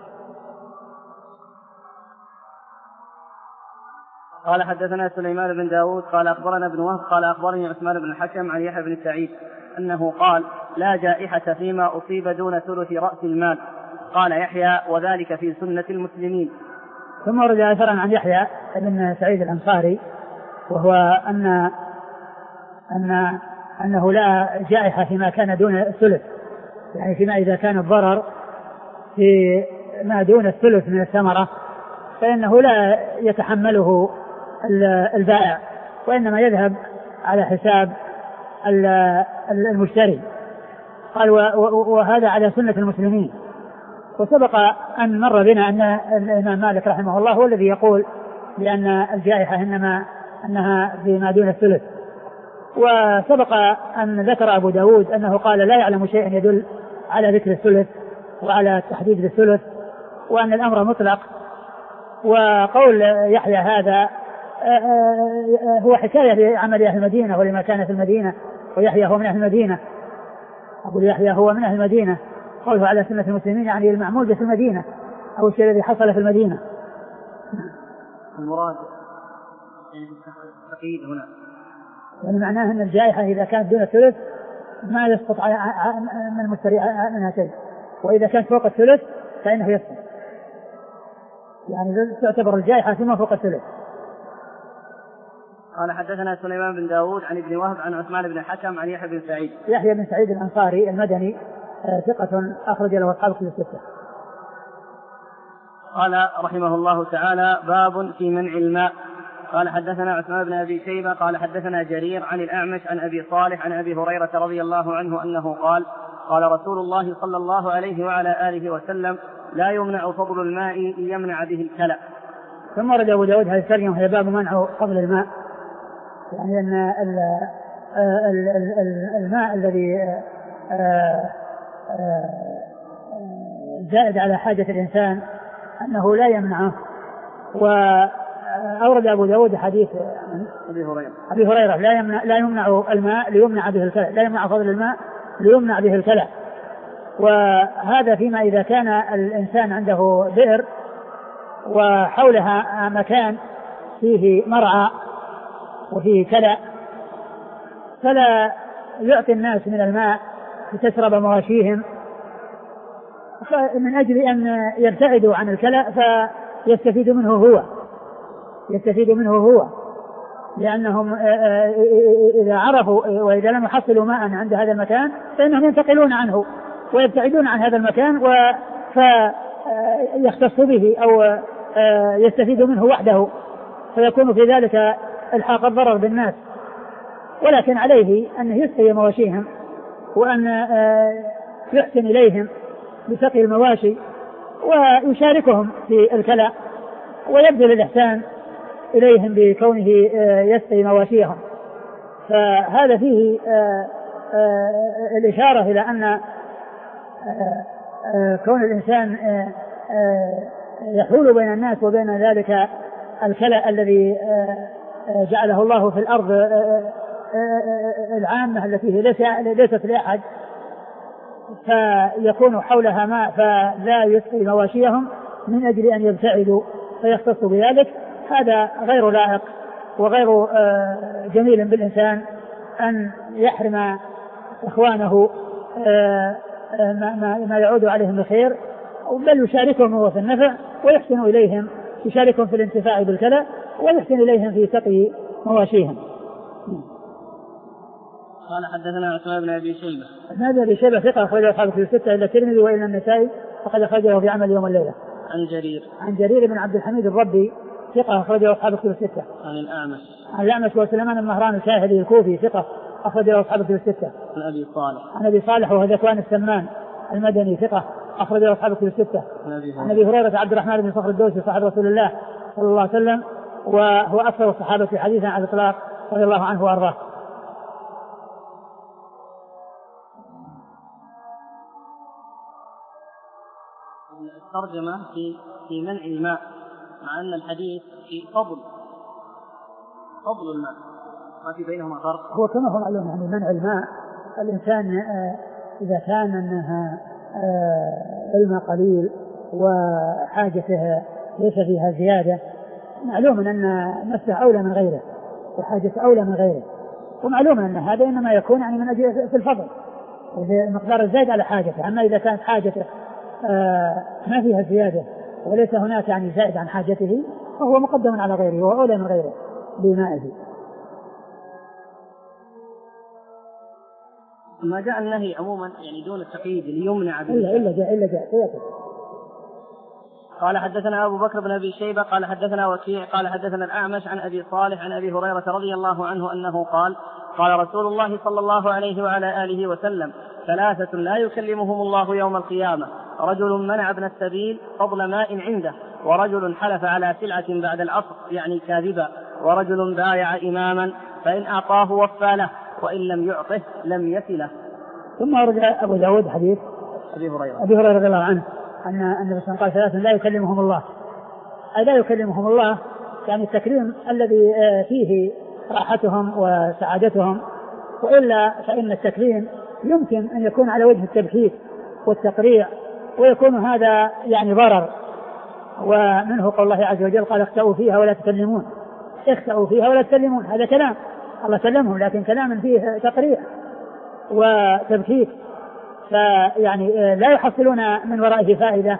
قال حدثنا سليمان بن داود قال أخبرنا ابن وهب قال أخبرني عثمان بن الحكم عن يحيى بن سعيد أنه قال لا جائحة فيما أصيب دون ثلث رأس المال. قال يحيى وذلك في سنة المسلمين. ثم ورد أثرا عن يحيى بن سعيد الأنصاري وهو أن أن أنه لا جائحة فيما كان دون الثلث، يعني فيما إذا كان الضرر في ما دون الثلث من الثمرة فإنه لا يتحمله البائع، وإنما يذهب على حساب المشتري. قال وهذا على سنة المسلمين. وسبق أن مر بنا أن الإمام مالك رحمه الله هو الذي يقول بأن الجائحة إنما أنها فيما دون الثلث. وسبق أن ذكر أبو داود أنه قال لا يعلم شيئا يدل على ذكر الثلث وعلى التحديد بالثلث، وأن الأمر مطلق. وقول يحيى هذا هو حكاية لعمل أهل المدينة ولما كان في المدينة، ويحيى هو من أهل المدينة. أقول يحيى هو من أهل المدينة، قوله على سنة المسلمين يعني المعمول في المدينة أو الشيء الذي حصل في المدينة. المراد تقييد هنا يعني معناه أن الجائحة إذا كانت دون الثلث ما يسقط من المشتري منها شيء، وإذا كانت فوق الثلث فإنه يسقط، يعني تعتبر الجائحة فيما فوق الثلث. قال حدثنا سليمان بن داود عن ابن وهب عن عثمان بن الحكم عن يحيى بن سعيد. يحيى بن سعيد الأنصاري المدني ثقة أخرج له أصحاب الكتب الستة. قال رحمه الله تعالى باب في منع الماء. قال حدثنا عثمان بن أبي شيبة قال حدثنا جرير عن الأعمش عن أبي صالح عن أبي هريرة رضي الله عنه أنه قال قال رسول الله صلى الله عليه وعلى آله وسلم لا يمنع فضل الماء يمنع به الكلى. ثم ورد أبو داود هذه الترجمة وهي باب منع فضل الماء، يعني أن الماء الذي زائد على حاجة الإنسان أنه لا يمنعه. وأورد أبو داود حديث أبي هريرة أبي هريرة لا يمنع لا يمنع الماء ليمنع به الكلى، لا يمنع فضل الماء ليمنع به الكلى. وهذا فيما إذا كان الإنسان عنده بئر وحولها مكان فيه مرعى وفيه كلى، فلا يعطي الناس من الماء لتشرب مواشيهم من أجل أن يبتعدوا عن الكلى فيستفيد منه هو يستفيد منه هو لأنهم إذا عرفوا وإذا لم يحصلوا ماء عند هذا المكان فإنهم ينتقلون عنه ويبتعدون عن هذا المكان فيختص به أو يستفيد منه وحده، فيكون في ذلك الحاق الضرر بالناس. ولكن عليه أن يسقي مواشيهم وأن يحسن إليهم بسقي المواشي ويشاركهم في الكلى ويبذل الإحسان إليهم بكونه يسقي مواشيهم. فهذا فيه الإشارة إلى أن كون الإنسان يحول بين الناس وبين ذلك الكلى الذي جعله الله في الأرض العامة التي ليست لأحد، فيكون حولها ماء فلا يسقي مواشيهم من أجل أن يبتعدوا فيختص بذلك، هذا غير لائق وغير جميل بالإنسان أن يحرم إخوانه ما يعود عليهم بخير، بل يشاركهم هو في النفع ويحسن إليهم، يشاركهم في الانتفاع بالكلى ويحسن إليهم في سقي مواشيهم. قال حدثنا عثمان بن أبي شيبة. عثمان بن أبي شيبة ثقة أخرجه أصحاب الكتب الستة إلا الترمذي وإلا النسائي فقد أخرجه في عمل يوم الليلة. عن جرير. عن جرير بن عبد الحميد الربي ثقة أخرجه أصحاب الكتب الستة. عن الأعمش. عن الأعمش وسليمان المهران الشاهدي الكوفي ثقة أخرجه أصحاب الكتب الستة. عن أبي صالح. عن أبي صالح وهو ذكوان السمان المدني ثقة أخرجه أصحاب الكتب الستة. عن أبي هريرة عبد الرحمن بن صخر الدوسي صاحب رسول الله صلى الله عليه وسلم وهو أكثر الصحابة حديثا على الإطلاق رضي الله عنه وأرضاه. الترجمة في في منع الماء، مع أن الحديث في فضل فضل الماء، ما في بينهما فرق. هو كما هو معلوم يعني منع الماء الإنسان إذا كان أنها الماء قليل وحاجته ليس فيها زيادة، معلوم أن نفسه أولى من غيره وحاجة أولى من غيره، ومعلوم أن هذا إنما يكون يعني من أجل في الفضل مقدار الزائد على حاجته. أما إذا كانت حاجته آه ما فيها زيادة وليس هناك يعني زائد عن حاجته فهو مقدم على غيره وأولى من غيره بمائه. ما جاء النهي عموما يعني دون التقييد ليمنع إلا إلا جاء إلا جاء سيأتي. قال حدثنا أبو بكر بن أبي شيبة قال حدثنا وكيع قال حدثنا الأعمش عن أبي صالح عن أبي هريرة رضي الله عنه أنه قال قال رسول الله صلى الله عليه وعلى آله وسلم ثلاثة لا يكلمهم الله يوم القيامة: رجل منع ابن السبيل فضل ماء عنده، ورجل حلف على سلعة بعد العصر يعني كاذبا، ورجل بايع إماما فإن أعطاه وفى له وإن لم يعطه لم يفله. ثم رجع أبو داود حديث أبي هريرة أبي هريرة رضي الله عنه أن النبي صلى الله عليه وسلم قال ثلاثة لا يكلمهم الله، أي لا يكلمهم الله يعني التكريم الذي فيه راحتهم وسعادتهم، وإلا فإن التكريم يمكن أن يكون على وجه التبكيت والتقريع ويكون هذا يعني ضرر. ومنه قول الله عز وجل قال اخسأوا فيها ولا تكلمون، اخسأوا فيها ولا تكلمون، هذا كلام الله سلمهم لكن كلام فيه تقريع وتبكيت، فيعني لا يحصلون من ورائه فائدة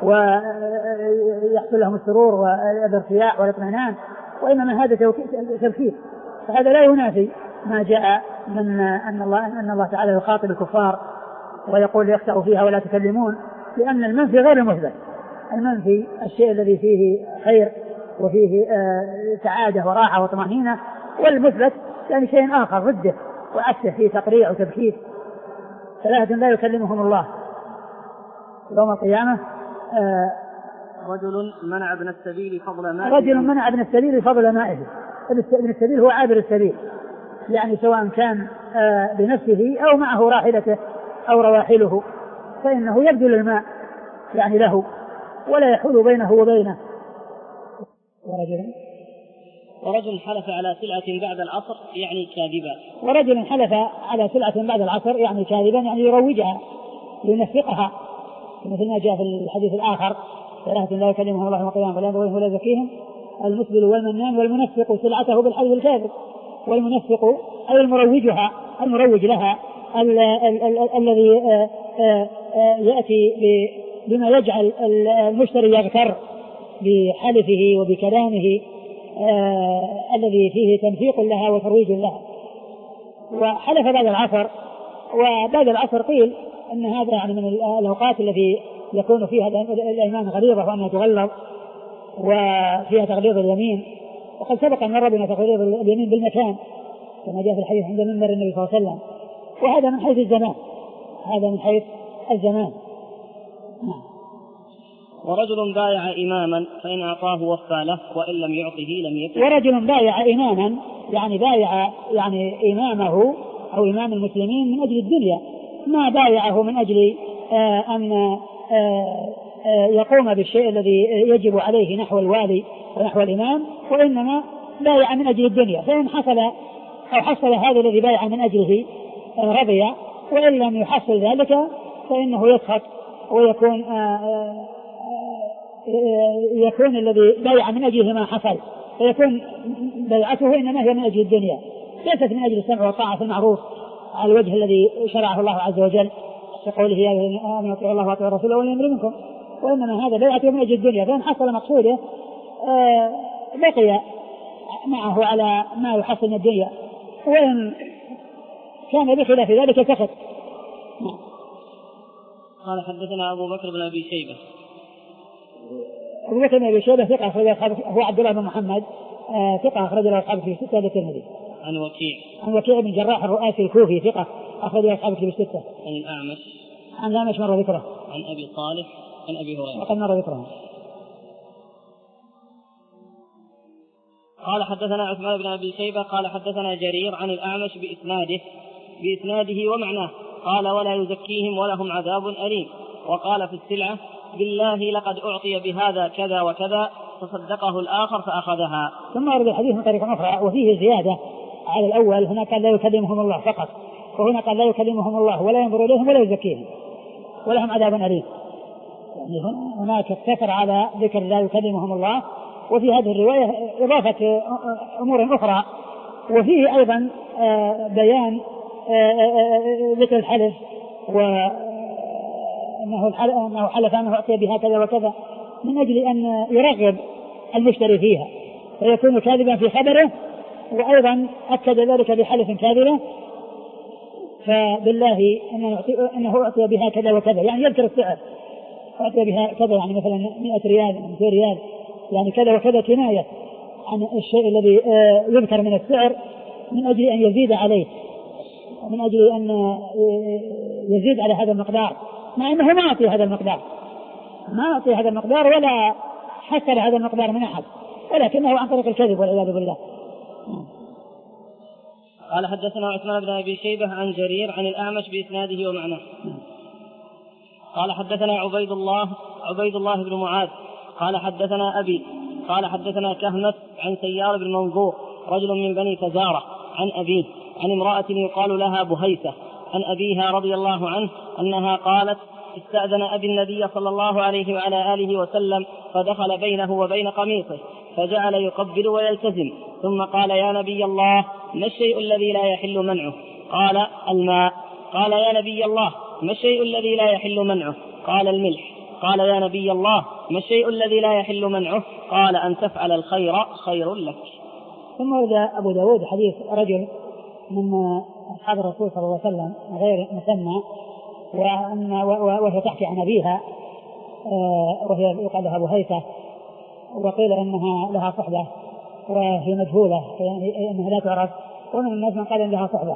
ويحصل لهم السرور والارتياح والاطمئنان، وإنما هذا تبكيت. فهذا لا ينافي ما جاء من أن الله أن الله تعالى يخاطب الكفار ويقول يخسأوا فيها ولا تكلمون، لأن المنفي غير المثبت. المنفي الشيء الذي فيه خير وفيه سعادة وراحة وطمأنينة، والمثبت يعني شيء آخر ضده وعكسه فيه تقريع وتبكيت. ثلاثة لا يكلمهم الله يوم القيامة: آه رجل منع ابن السبيل فضل مائه. رجل منع ابن السبيل فضل مائه. ابن السبيل هو عابر السبيل، يعني سواء كان آه بنفسه أو معه راحلته أو رواحله، فإنه يبذل الماء يعني له ولا يحول بينه وبينه. ورجل ورجل حلف على سلعة بعد العصر يعني كاذبا. ورجل حلف على سلعة بعد العصر يعني كاذبا، يعني يروجها لينفقها، مثل ما جاء في الحديث الآخر: ثلاثة لا يكلمهم الله يوم القيامة ولا ينظر ولا يزكيهم: المسبل والمنان والمنفق سلعته بالحلف الكاذب. والمنفق أي المروجها المروج لها الذي يأتي بما يجعل المشتري يغتر بحلفه وبكلامه آه الذي فيه تنفيق لها وترويج لها. وحلف بعد العصر، وبعد العصر قيل أن هذا يعني من الأوقات التي يكون فيها الأيمان غليظة وأنها تغلظ وفيها تغليظ اليمين، وقد سبق أن مر بنا تغليظ اليمين بالمكان كما جاء في الحديث عند منبر النبي صلى الله عليه وسلم، وهذا من حيث الزمان هذا من حيث الزمان. ورجل بايع إماما فإن أعطاه وفى له وإن لم يعطه لم يفله. ورجل بايع إماما يعني بايع يعني إمامه أو إمام المسلمين من أجل الدنيا، ما بايعه من أجل آه أن آه آه يقوم بالشيء الذي يجب عليه نحو الوالي ونحو الإمام، وإنما بايع من أجل الدنيا، فإن حصل أو حصل هذا الذي بايع من أجله آه رضي، وإن لم يحصل ذلك فإنه يسخط ويكون آه يكون الذي بايع من أجله ما حصل فيكون بيعته إنما هي من أجل الدنيا ليست من أجل السمع والطاعة في المعروف على الوجه الذي شرعه الله عز وجل كقوله يا أيها الذين آمنوا اطيعوا الله واطيعوا الرسول وأولي الأمر منكم، وإنما هذا بيعته من أجل الدنيا، فإن حصل مقصوده آه بقي معه على ما يحصل من الدنيا، وإن كان بخلاف ذلك سخط. قال حدثنا أبو بكر بن أبي شيبة. أبو بكر بن أبي شيبة ثقة أخرج هو عبد الله بن محمد آه ثقة أخرج له أصحابه في ستة الترمذي. عن وكيع عن وكيع بن جراح الرؤاسي الكوفي ثقة أخرج له أصحابه في ستة. عن الأعمش. عن الأعمش مر ذكره. عن أبي صالح عن أبي هريرة وقد مر ذكره. قال حدثنا عثمان بن أبي شيبة قال حدثنا جرير عن الأعمش بإسناده بإسناده ومعناه قال ولا يزكيهم ولهم عذاب أليم. وقال في السلعة بالله لقد أعطي بهذا كذا وكذا فصدقه الآخر فأخذها. ثم ورد الحديث من طريق أخرى وفيه زيادة على الأول، هنا قال لا يكلمهم الله فقط، وهنا قال لا يكلمهم الله ولا ينظر إليهم ولا يزكيهم ولهم عذاب أليم. يعني هناك اقتصر على ذكر لا يكلمهم الله، وفي هذه الرواية إضافة أمور أخرى، وفيه أيضا بيان ذكر الحلف وأنه حلف أنه أعطي بها كذا وكذا من أجل أن يرغب المشتري فيها فيكون كاذبا في خبره، وأيضا أكد ذلك بحلف كاذبة فبالله أنه أعطي بها كذا وكذا، يعني يذكر السعر أعطي بها كذا، يعني مثلا مئة ريال مئتين ريال يعني كذا وكذا، كناية عن الشيء الذي يذكر من السعر من أجل أن يزيد عليه، من أجل أن يزيد على هذا المقدار، مع أنه ما أعطي هذا المقدار ما أعطي هذا المقدار ولا حصل هذا المقدار من أحد، ولكنه عن طريق الكذب والعياذ بالله. قال حدثنا عثمان بن أبي شيبة عن جرير عن الأعمش بإسناده ومعناه. قال حدثنا عبيد الله عبيد الله بن معاذ قال حدثنا أبي قال حدثنا كهنس عن سيار بن منظور رجل من بني فزارة عن أبيه عن امرأة يقال لها بهيسة عن أبيها رضي الله عنه أنها قالت استأذن أبي النبي صلى الله عليه وعلى آله وسلم فدخل بينه وبين قميصه فجعل يقبل ويلتزم، ثم قال يا نبي الله ما الشيء الذي لا يحل منعه؟ قال الماء. قال يا نبي الله ما الشيء الذي لا يحل منعه؟ قال الملح. قال يا نبي الله ما الشيء الذي لا يحل منعه؟ قال أن تفعل الخير خير لك. ثم ورد أبو داود حديث رجل من أصحاب الرسول صلى الله عليه وسلم غير مسمى وهي تحكي عن أبيها وهي يقال لها بهيسة، وقيل إنها لها صحبة وهي مجهولة يعني إنها لا تعرف، ومن الناس من قال إن لها صحبة،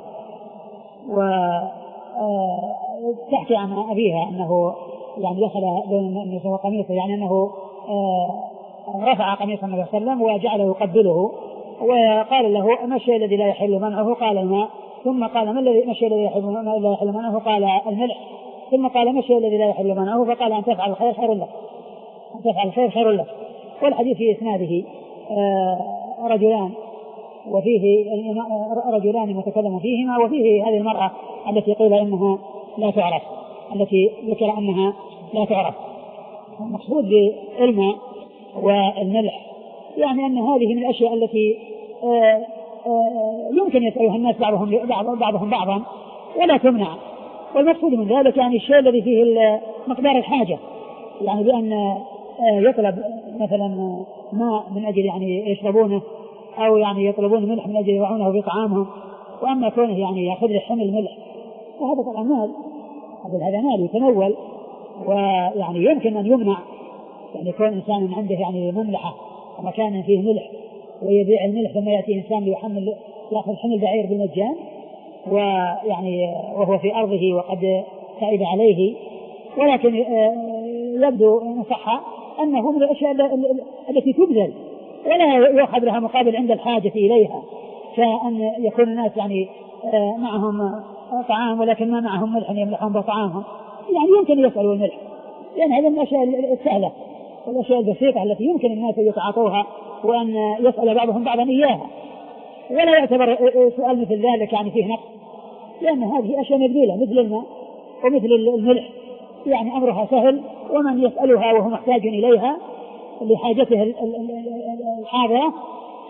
وتحكي عن أبيها أنه يعني دخل بين النساء وقميصه، يعني أنه رفع قميص النبي صلى الله عليه وسلم وجعله يقبله وقال له ما الشيء الذي لا يحل منعه؟ قال الماء. ثم قال ما الشيء الذي لا يحل منعه؟ قال الملح. ثم قال ما الشيء الذي لا يحل منعه؟ فقال أن تفعل الخير خير لك أن تفعل الخير خير لك. والحديث في إسناده رجلان وفيه رجلان متكلم فيهما، وفيه هذه المرأة التي قيل إنها لا تعرف التي ذكر أنها لا تعرف. المقصود بالماء والملح يعني أن هذه من الأشياء التي آآ آآ يمكن يسألها الناس بعضهم بعضهم بعضا ولا تمنع، والمقصود من ذلك يعني الشيء الذي فيه مقدار الحاجة، يعني بأن يطلب مثلا ماء من أجل يعني يشربونه، أو يعني يطلبون ملح من أجل يضعونه في طعامهم، وأما كونه يعني يأخذ له حمل ملح فهذا طبعا مال، هذا مال يتنول، ويعني يمكن أن يمنع، يعني يكون إنسان عنده يعني مملحة ومكان فيه ملح ويبيع الملح ثم يأتي إنسان ليحمل يأخذ حمل بعير بالمجان ويعني وهو في أرضه وقد تعب عليه، ولكن يبدو إن صح أنه من الأشياء التي تبذل ولا يأخذ لها مقابل عند الحاجة إليها، كأن يكون الناس يعني معهم طعام ولكن ما معهم ملح يملحون بطعامهم، يعني يمكن يسألوا الملح، لأن هذه من الأشياء السهلة والأشياء البسيطة التي يمكن الناس يتعاطوها وأن يسأل بعضهم بعضا إياها، ولا يعتبر سؤال مثل ذلك يعني فيه نقص، لأن هذه أشياء مبذولة مثل الماء ومثل الملح، يعني أمرها سهل، ومن يسألها وهو محتاج إليها لحاجته الحاضرة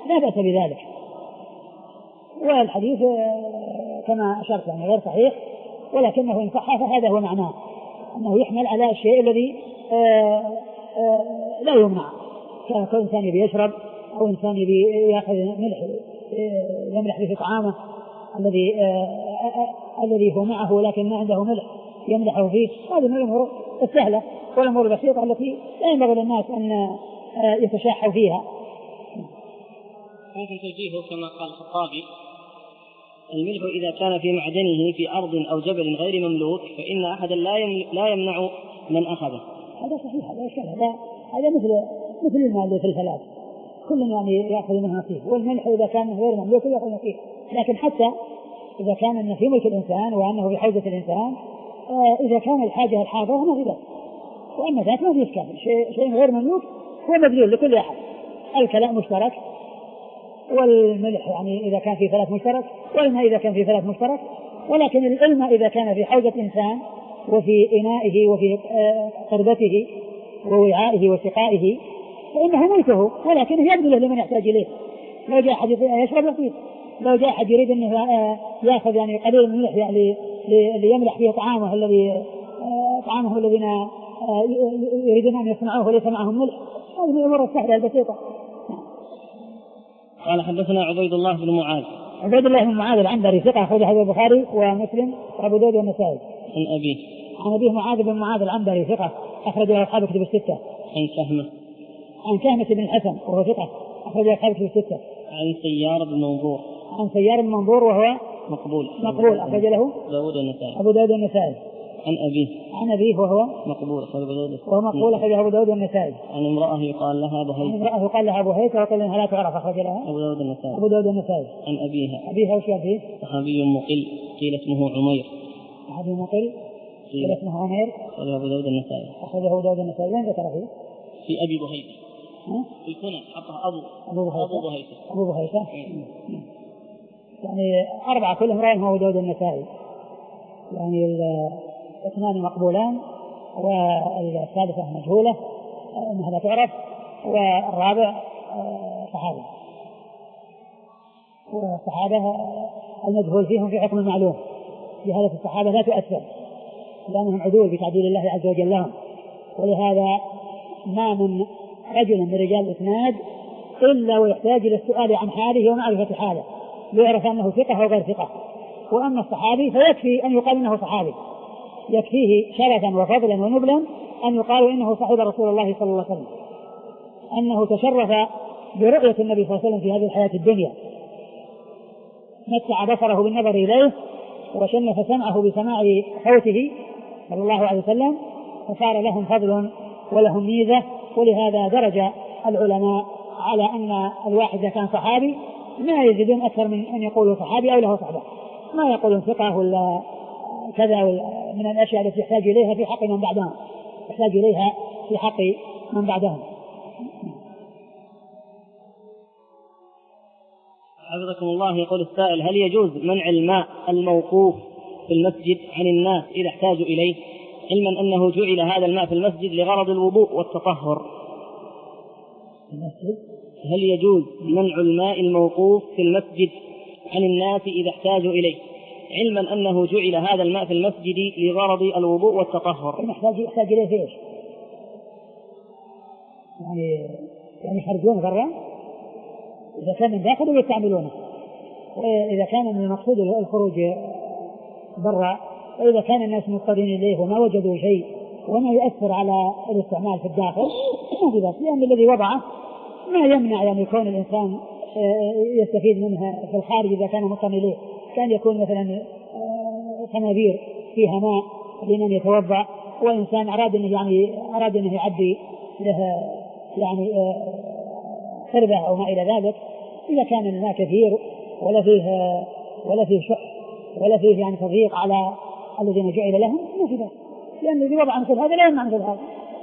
لا بأس بذلك. والحديث كما أشرت يعني غير صحيح، ولكنه إن صح فهذا هو معناه، أنه يحمل على الشيء الذي آآ آآ لا يمنع، كان كل إنسان يبي يشرب أو إنسان يبي يأخذ ملح يملح به طعامه الذي الذي هو معه ولكن ما عنده ملح يملحه فيه. هذه من الأمور السهلة والأمور البسيطة التي لا ينبغي للناس أن يتشاحوا فيها. ممكن توجيهه كما قال الخطابي: الملح إذا كان في معدنه في أرض أو جبل غير مملوك فإن أحدا لا يمنع من أخذه. هذا صحيح، هذا إشكال، هذا هذا مثل مثل الماء اللي في الفلاة، كل يعني يأخذ منه نصيب، والملح إذا كان غير مملوك يأخذ نصيب. لكن حتى إذا كان أنه في ملك الإنسان وأنه في حوزة الإنسان، آه إذا كان الحاجة الحاضرة ما في بأس، وأما ذاك ما في إشكال. شيء شيء غير مملوك هو مبذول لكل أحد. الكلاء مشترك، والملح يعني إذا كان في ثلاث مشترك، والماء إذا كان في ثلاث مشترك. ولكن الماء إذا كان في حوزة إنسان وفي إنائه وفي قربته ووعائه وسقائه فإنه ملكه، ولكنه يبذله لمن يحتاج إليه. لو جاء أحد يشرب يطيب، لو جاء أحد يريد أنه يأخذ يعني قليل من الملح يعني ليملح به طعامه الذي طعامه الذين يريدون أن يصنعوه وليس معهم ملح، هذه من الأمور السهلة البسيطة. قال حدثنا عبيد الله بن معاذ. عبيد الله بن معاذ العنبري ثقة أخرجه البخاري ومسلم وأبو داود والنسائي. عن أبيه عن أبيه معاذ بن معاذ العنبري ثقة أخرجه أصحاب الكتب الستة. عن سهمة عن سهمة بن الحسن وهو ثقة أخرجه أصحاب الكتب الستة. عن سيار بن منظور عن سيار بن منظور وهو مقبول مقبول أخرج له داود والنسائي. أبو داود والنسائي. عن أبيه عن أبيه وهو مقبول وهو مقبول أخرجه أبو داود والنسائي. عن امرأة يقال لها بهيت. عن امرأة يقال لها بهيت وقال إنها لا تعرف أخرج لها أبو داود والنسائي. أبو داود والنسائي. عن أبيها أبيها وش أبيه؟ صحابي مقل قيل اسمه عمير. صحابي مقل قيل اسمه عمير. أخرجه أبو داود النسائي. أخرجه أبو داود النسائي. وين ذكر فيه؟ في أبي بهيت. في الكنى حطها أبو أبو بهيت. أبو بهيت. أبو بهيت. يعني أربعة كلهم رأيهم أبو داود النسائي، يعني الاثنان مقبولان والثالثة مجهولة أنها لا تعرف، والرابع صحابة، والصحابة المجهول فيهم في حكم المعلوم، جهالة الصحابة لا تؤثر لأنهم عدول بتعديل الله عز وجل لهم. ولهذا ما من رجل من رجال الإسناد إلا ويحتاج إلى السؤال عن حاله ومعرفة حاله ليعرف أنه ثقة أو غير ثقة. وأما الصحابي فيكفي أن يقال إنه صحابي، يكفيه شرفا وفضلا ونبلا أن يقال إنه صاحب رسول الله صلى الله عليه وسلم، أنه تشرف برؤية النبي صلى الله عليه وسلم في هذه الحياة الدنيا، متع بصره بالنظر إليه وشنف سمعه بسماع صوته صلى الله عليه وسلم، فصار لهم فضل ولهم ميزة. ولهذا درج العلماء على أن الواحد إذا كان صحابي ما يزيدون أكثر من أن يقولوا صحابي أو له صحبة، ما يقولون ثقة ولا كذا من الأشياء التي يحتاج إليها في حق من بعدهم، يحتاج إليها في حق من بعدهم. حفظكم الله. يقول السائل: هل يجوز منع الماء الموقوف في المسجد عن الناس إذا احتاجوا إليه، علما أنه جعل هذا الماء في المسجد لغرض الوضوء والتطهر؟ هل يجوز منع الماء الموقوف في المسجد عن الناس إذا احتاجوا إليه، علما أنه جعل هذا الماء في المسجد لغرض الوضوء والتطهر؟ يحتاج يحتاج إليه فيش؟ يعني يعني يخرجون برا إذا كان من داخل يستعملونه، وإذا كان من المقصود الخروج برا، وإذا كان الناس مضطرين إليه وما وجدوا شيء وما يؤثر على الاستعمال في الداخل ما في بأس، لأن الذي وضعه ما يمنع يعني يكون الإنسان يستفيد منها في الخارج إذا كان مضطر إليه. كان يكون مثلا خنابير فيها ماء لمن يتوضأ، وإنسان أراد أنه يعني أراد أنه يعدي له يعني قربة أو ما إلى ذلك، إذا كان الماء كثير ولا فيه ولا فيه شح ولا فيه يعني تضييق على الذين جعل لهم ما في بأس، لأن الذي وضع مثل هذا لا يمنع مثل هذا.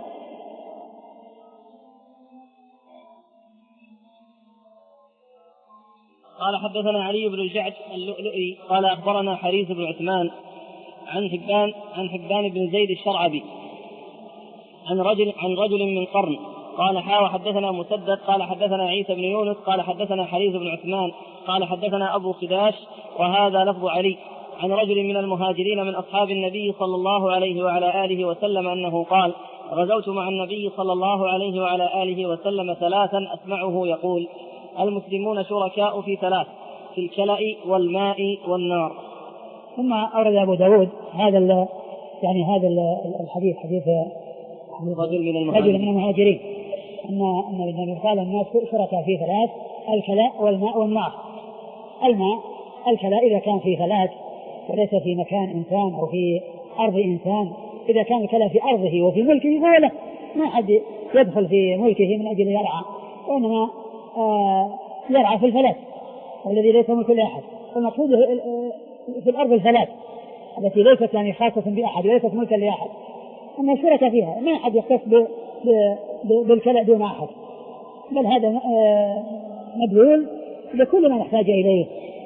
قال حدثنا علي بن الجعد اللؤلؤي قال أخبرنا حريث بن عثمان عن حبان عن حبان بن زيد الشرعبي عن رجل عن رجل من قرن قال حا وحدثنا مسدد قال حدثنا عيسى بن يونس قال حدثنا حريث بن عثمان قال حدثنا أبو خداش وهذا لفظ علي عن رجل من المهاجرين من أصحاب النبي صلى الله عليه وعلى آله وسلم أنه قال غزوت مع النبي صلى الله عليه وعلى آله وسلم ثلاثا أسمعه يقول المسلمون شركاء في ثلاث في الكلأ والماء والنار. ثم أورد أبو داود هذا يعني هذا الحديث حديث رجل من المهاجرين, رجل من المهاجرين أن النبي قال الناس شركاء في ثلاث الكلاء والماء والنار. الماء الكلاء إذا كان في ثلاث وليس في مكان إنسان أو في أرض إنسان، إذا كان الكلاء في أرضه وفي ملكه فهو له، ما حد يدخل في ملكه من أجل يرعى، وإنما آه يرعى في الفلاة الذي ليس ملك لأحد. فالمقصود في الأرض الفلاة التي ليست يعني خاصة بأحد وليست ملكا لأحد، أما شركة فيها ما أحد يختص بالكلاء دون أحد، بل هذا مدلول لكل ما نحتاج إليه.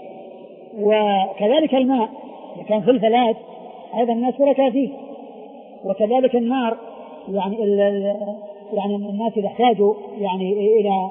وكذلك الماء كان في الفلاة هذا الناس شركاء فيه، وكذلك النار يعني يعني الناس إذا احتاجوا يعني إلى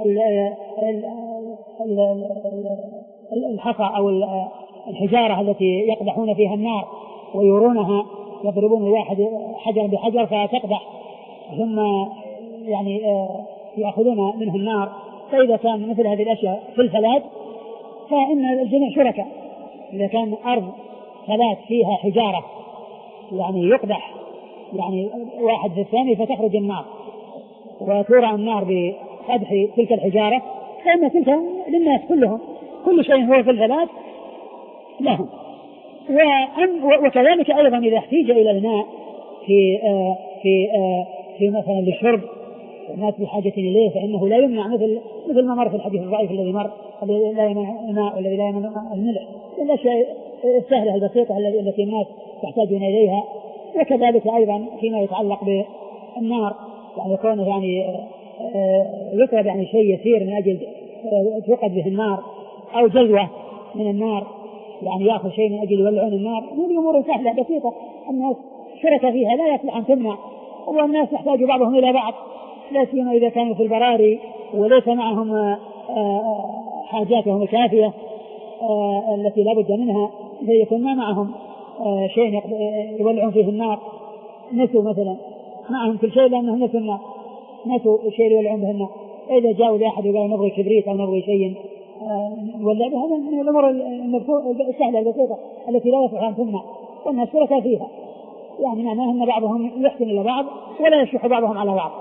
الحصى أو الحجارة التي يقدحون فيها النار ويرونها، يضربون الواحد حجر بحجر فتقدح ثم يعني يأخذون منه النار. فإذا كان مثل هذه الأشياء في الفلاة فإن الجميع شركاء. إذا كان أرض فلاة فيها حجارة يعني يقدح يعني واحد في الثاني فتخرج النار وتورى النار بقدح تلك الحجارة، فإن تلك للناس كلهم، كل شيء هو في الفلاة لهم. وكذلك أيضا إذا احتيج إلى الماء في آه في آه في مثلا للشرب الناس بحاجة إليه فإنه لا يمنع، مثل مثل ما مر في الحديث الضعيف الذي مر الذي لا يمنع الماء والذي لا يمنع الملح، الأشياء السهلة البسيطة التي الناس يحتاجون إليها. وكذلك أيضا فيما يتعلق بالنار يعني كونه يعني يطلب يعني شيء يسير من أجل توقد به النار أو جلوة من النار، يعني يأخذ شيء من أجل يولعون النار، هذه أمور سهلة بسيطة الناس شركة فيها لا يصلح أن تمنع، والناس يحتاج بعضهم إلى بعض، لا سيما إذا كانوا في البراري وليس معهم حاجاتهم الكافية التي لا بد منها، يكون ما معهم شيء يولعون فيه النار، نسوا مثلا معهم كل شيء لأنهم نسوا النار، نسوا الشيء يولعون به النار، إذا جاءوا لأحد وقالوا نبغي كبريت أو نبغي شيء نولع به، هذا من الأمور السهلة البسيطة التي لا يصح أن تمنع، والناس شركاء فيها، يعني معناه أن بعضهم يحسن إلى بعض ولا يشح بعضهم على بعض.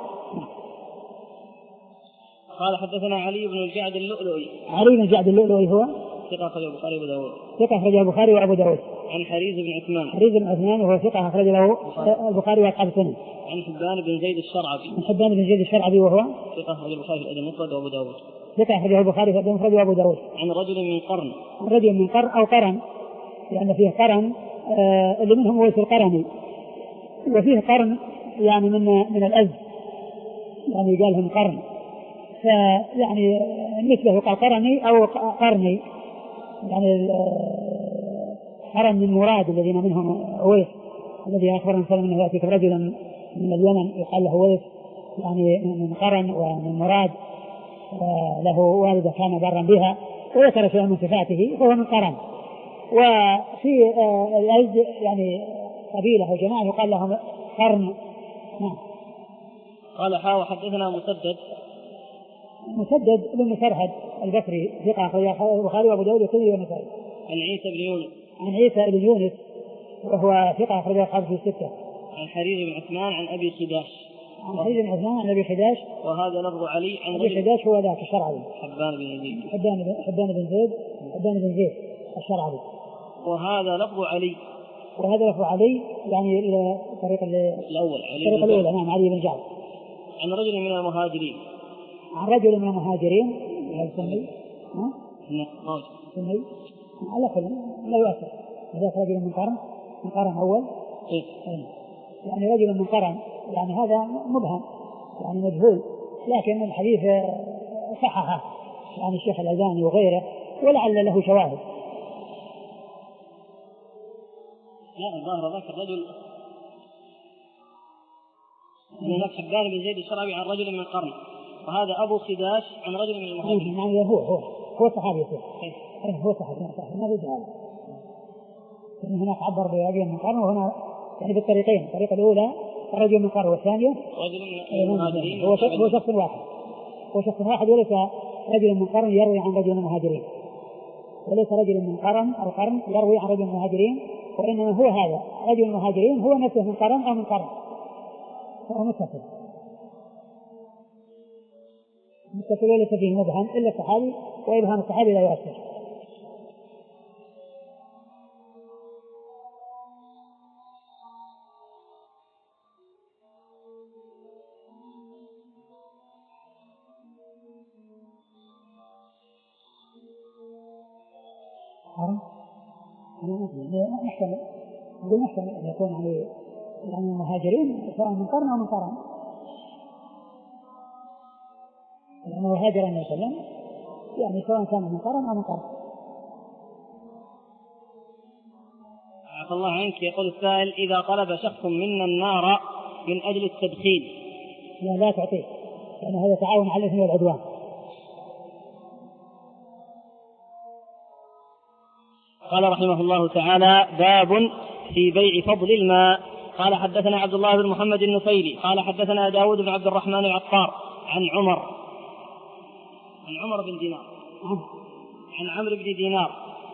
قال حدثنا علي بن الجعد اللؤلؤي. علي بن الجعد اللؤلؤي هو ثقة أخرجه البخاري وأبو داود. ثقة أخرجه البخاري وأبو داود. عن حريز بن عثمان. حريز بن عثمان وهو ثقة أخرج له البخاري وأصحاب السنن. عن حبان بن زيد الشرعبي. عن حبان بن زيد الشرعبي وهو ثقة أخرجه البخاري في الأدب المفرد وأبو داود. ثقة أخرجه البخاري في الأدب المفرد وأبو داود. عن رجل من قرن. عن رجل من قرن أو قرن، لأن فيه قرن آه اللي منهم ويس القرني، وفيه قرن يعني من من الأز، يعني قالهم قرن، فيعني مثله قال قرني أو قرني، يعني قرن من مراد الذين منهم أويس الذي أخبر أن سلم أنه يأتيك رجلا من اليمن يقال له أويس، يعني من قرن ومن مراد، له والدة كان برا بها وذكر شيئا من صفاته فهو من قرن. وفي الأز يعني قبيلة أو جماعة يقال لهم قرن. نعم. قال حا وحدثنا مسدد. مسدد بن مسرهد البصري ثقة أخرجه البخاري وأبو داود والترمذي والنسائي. عن عيسى بن يونس. عن عيسى بن يونس وهو ثقة أخرجه أصحابه في الستة. عن حريز بن عثمان عن أبي خداش. عن حريز بن عثمان عن أبي خداش. وهذا لفظ علي. عن أبي خداش هو ذاك الشرعي. حبان بن زيد. حبان بن حبان بن زيد حبان بن زيد الشرعي. وهذا لفظ علي. وهذا لفظ علي يعني الطريق الأول. الطريق الأول نعم علي بن جعفر. عن رجل من المهاجرين. عن رجل من المهاجرين. هذا سمي. ها؟ نعم. سمي. على كل لا يؤثر. هذا رجل من قرن من قرن أول. إيه. يعني رجل من قرن يعني هذا مبهم يعني مجهول، لكن الحديث صححه يعني الشيخ الألباني وغيره ولعل له شواهد. لا الظاهر ذاك الرجل هناك حبان بن زيد الشرعبي عن رجل من القرن، وهذا أبو خداش عن رجل من المهاجرين. يعني هو هو هو صحابي هو صحابي ما بيجهل. هناك عبر برجل من القرن، وهنا يعني بالطريقين، الطريقة الأولى رجل من القرن، والثانية رجل من المهاجرين. هو هو شخص واحد، هو شخص واحد، وليس رجل من القرن يروي عن رجل من المهاجرين، وليس رجل من قرن أو قرن يروي عن رجل من المهاجرين، وإنما هو هذا رجل من المهاجرين هو نفسه من قرن أو من قرن، هو متصل متصل وليس فيه مبهم إلا الصحابي، وإبهام الصحابي لا يؤثر. محتمل نقول محتمل أن يكون يعني يعني المهاجرين سواء من قرن أو من قرن، لأنه هاجر النبي صلى الله عليه وسلم يعني سواء كان من قرن أو من قرن. عفى الله عنك. يقول السائل: إذا طلب شخص منا النار من أجل التدخين لا لا تعطيه، لأن هذا تعاون على الإثم والعدوان. قال رحمه الله تعالى: باب في بيع فضل الماء. قال: حدثنا عبد الله بن محمد النفيلي قال: حدثنا داود بن عبد الرحمن العطار عن عمر عن عمر بن دينار عن عمرو بن دينار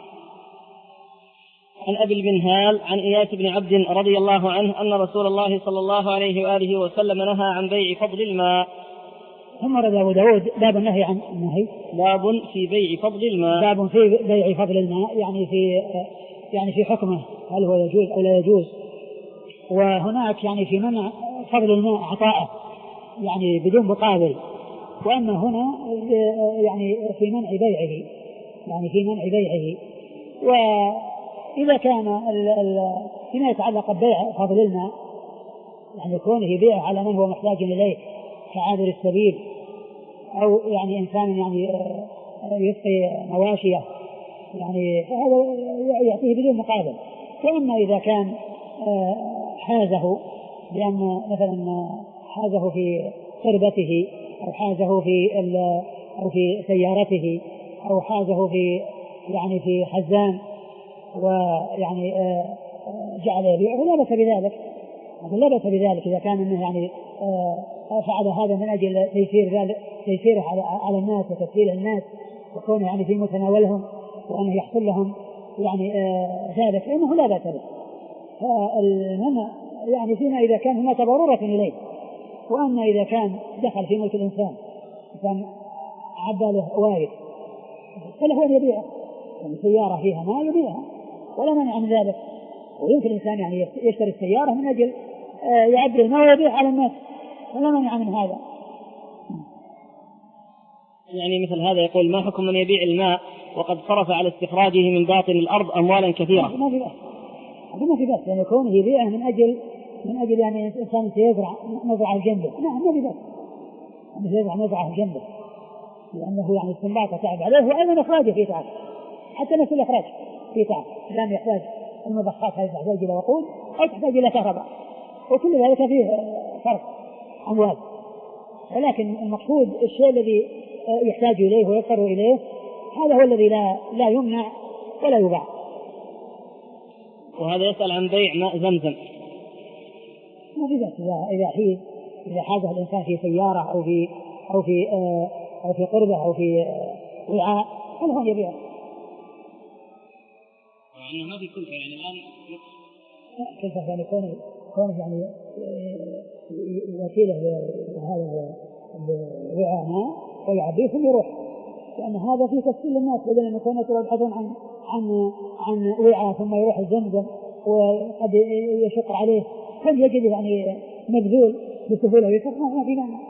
عن أبي المنهال عن إياس بن عبد رضي الله عنه أن رسول الله صلى الله عليه وآله وسلم نهى عن بيع فضل الماء. ثم رد أبو داود باب النهي عن النهي، باب في بيع فضل الماء، باب في بيع فضل الماء، يعني في يعني في حكمه هل هو يجوز أو لا يجوز، وهناك يعني في منع فضل الماء عطاءه يعني بدون مقابل، وأما هنا يعني في منع بيعه يعني في منع بيعه. وإذا كان فيما يتعلق ببيع فضل الماء يعني كونه يبيعه على من هو محتاج إليه كعابر السبيل أو يعني إنسان يعني يسقي مواشيه يعني فهذا يعطيه بدون مقابل. وأما إذا كان حازه لأن مثلا حازه في قربته أو حازه في أو في سيارته أو حازه في يعني في خزان ويعني جعل يبيعه لا بأس بذلك، لا بأس بذلك إذا كان منه يعني فعل هذا من أجل تيسير تيسيره على على الناس وتسهيل الناس وكونه يعني في متناولهم وأنه يحصل لهم يعني ذلك فإنه لا بأس به. فالمنع يعني فيما إذا كان هناك ضرورة إليه. وأما إذا كان دخل في ملك الإنسان كان عباله وارد فله أن يبيعه، يعني سيارة فيها ما يبيعها ولا منع من ذلك. ويمكن الإنسان يعني يشتري السيارة من أجل يعبر ما ويبيع على الناس ولا منع من هذا. يعني مثل هذا يقول: ما حكم من يبيع الماء وقد صرف على استخراجه من باطن الأرض أموالا كثيرة؟ ما في بأس، ما في بأس، يعني كونه يبيعه من أجل من أجل يعني إنسان سيزرع مزرعة جنبه، نعم ما في بأس، يعني سيزرع مزرعة جنبه لأنه يعني استنباطه تعب عليه وأيضا إخراجه فيه تعب، حتى نفس الإخراج فيه تعب، لأن يحتاج المضخات هذه تحتاج إلى وقود أو تحتاج إلى كهرباء، وكل ذلك فيه فرق أموال. ولكن المقصود الشيء الذي يحتاج إليه ويضطر إليه هذا هو الذي لا لا يمنع ولا يباع. وهذا يسأل عن بيع ماء زمزم. ما في بأس إذا إذا حين إذا حاجه الإنسان في سيارة أو في أو في آه أو في قربة أو في وعاء فله أن يبيعه. يعني ما في كلفة يعني الآن كلفة يعني كونه كونه يعني وسيلة لهذا الوعاء ماء ويعبيه ثم يروح، لأن هذا فيه تسهيل للناس بدل ما يكونوا يبحثون عن عن عن وعاء ثم يروح الزمزم وقد يشق عليه كم يجد يعني مبذول بسهولة ويسر ما في معنى.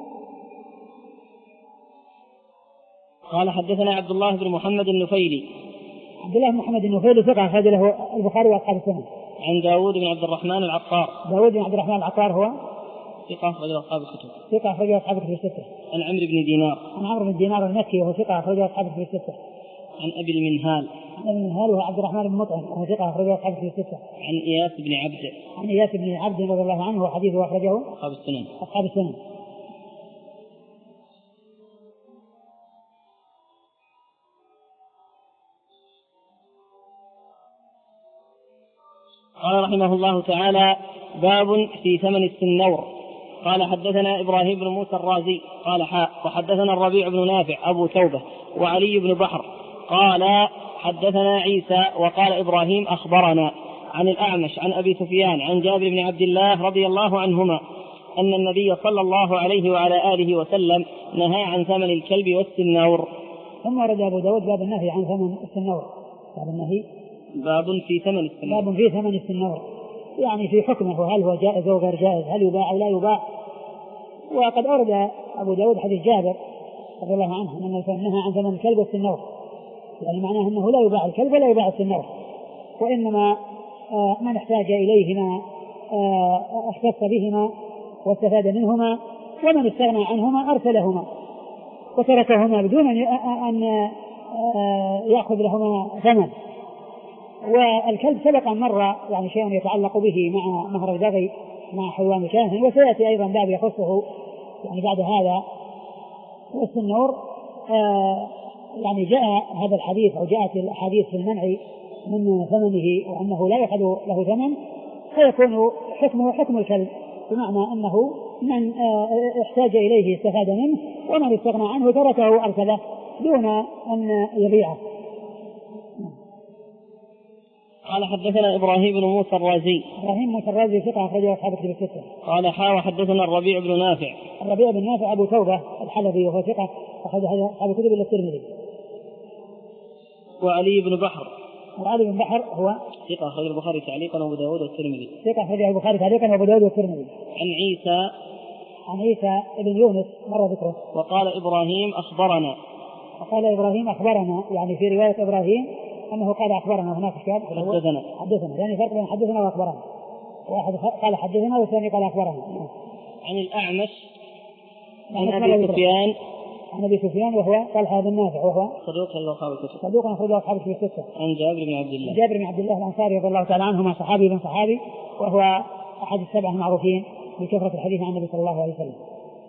قال: حدثنا عبد الله بن محمد النفيلي. عبد الله بن محمد النفيلي ثقة أخرج له البخاري وأصحاب السنن. عن داود بن عبد الرحمن العطار. داود بن عبد الرحمن العطار هو ثقة أخرج له أصحاب الكتب. ثقة أخرج له أصحاب الكتب الستة. عن عمرو بن دينار. عن عمرو بن دينار المكي وهو ثقة أخرج له أصحاب الكتب الستة. عن أبي المنهال. أحمد بن منهال وهو عبد الرحمن بن مطعم وهو ثقة أخرجه أصحاب الكتب الستة. عن إياس بن عبد عن إياس بن عبد رضي الله عنه وحديثه أخرجه أصحاب السنن أصحاب السنن. قال رحمه الله تعالى: باب في ثمن السنور. قال حدثنا إبراهيم بن موسى الرازي قال حاء وحدثنا الربيع بن نافع أبو توبة وعلي بن بحر قال حدثنا عيسى وقال إبراهيم أخبرنا عن الأعمش عن أبي سفيان عن جابر بن عبد الله رضي الله عنهما أن النبي صلى الله عليه وعلى آله وسلم نهى عن ثمن الكلب والسنور. ثم ورد أبو داود باب النهي عن ثمن السنور. باب النهي باب في ثمن السنور باب في ثمن السنور، يعني في حكمه هل هو جائز أو غير جائز، هل يباع أو لا يباع. وقد أورد أبو داود حديث جابر رضي الله عنه أن النبي نهى عن ثمن الكلب والسنور، يعني معناه أنه لا يباع الكلب ولا يباع السنور، وإنما من احتاج إليهما اختص بهما واستفاد منهما، ومن استغنى عنهما أرسلهما وتركهما بدون أن يأخذ لهما ثمن. والكلب سبق مرة يعني شيء يتعلق به مع مهر البغي مع حيوان شاهن، وسيأتي أيضا باب يخصه يعني بعد هذا. والسنور آه يعني جاء هذا الحديث أو جاءت الأحاديث في المنع من ثمنه وأنه لا يأخذ له ثمن، فيكون حكمه حكم الكلب، بمعنى أنه من آه احتاج إليه استفاد منه، ومن استغنى عنه تركه أرسله دون أن يبيعه. قال حدثنا إبراهيم بن موسى الرازي إبراهيم موسى الرازي ثقة أخرجه أصحاب الكتب الستة. قال حا وحدثنا الربيع بن نافع الربيع بن نافع أبو توبة الحلبي وهو ثقة أخرجه أصحاب الكتب إلا الترمذي. وعلي بن بحر وعلي بن بحر هو ثقة أخرجه البخاري تعليقا وأبو داود والترمذي. ثقة أخرجه البخاري تعليقا وأبو داود والترمذي. عن عيسى عن عيسى بن يونس مر ذكره. وقال إبراهيم أخبرنا وقال إبراهيم أخبرنا، يعني في رواية إبراهيم أنه قال أخبرنا، هناك إشكال حدثنا حدثنا يعني فرق بين حدثنا وأخبرنا، واحد قال حدثنا والثاني قال أخبرنا. عن الأعمش عن أبي سفيان عن أبي سفيان وهو طلحة بن نافع وهو صدوق أخرجه أصحاب الكتب صدوق أخرجه أصحاب الكتب الستة. عن جابر بن عبد الله جابر بن عبد الله الأنصاري رضي الله تعالى عنهما صحابي بن صحابي، وهو أحد السبعة المعروفين بكثرة الحديث عن النبي صلى الله عليه وسلم.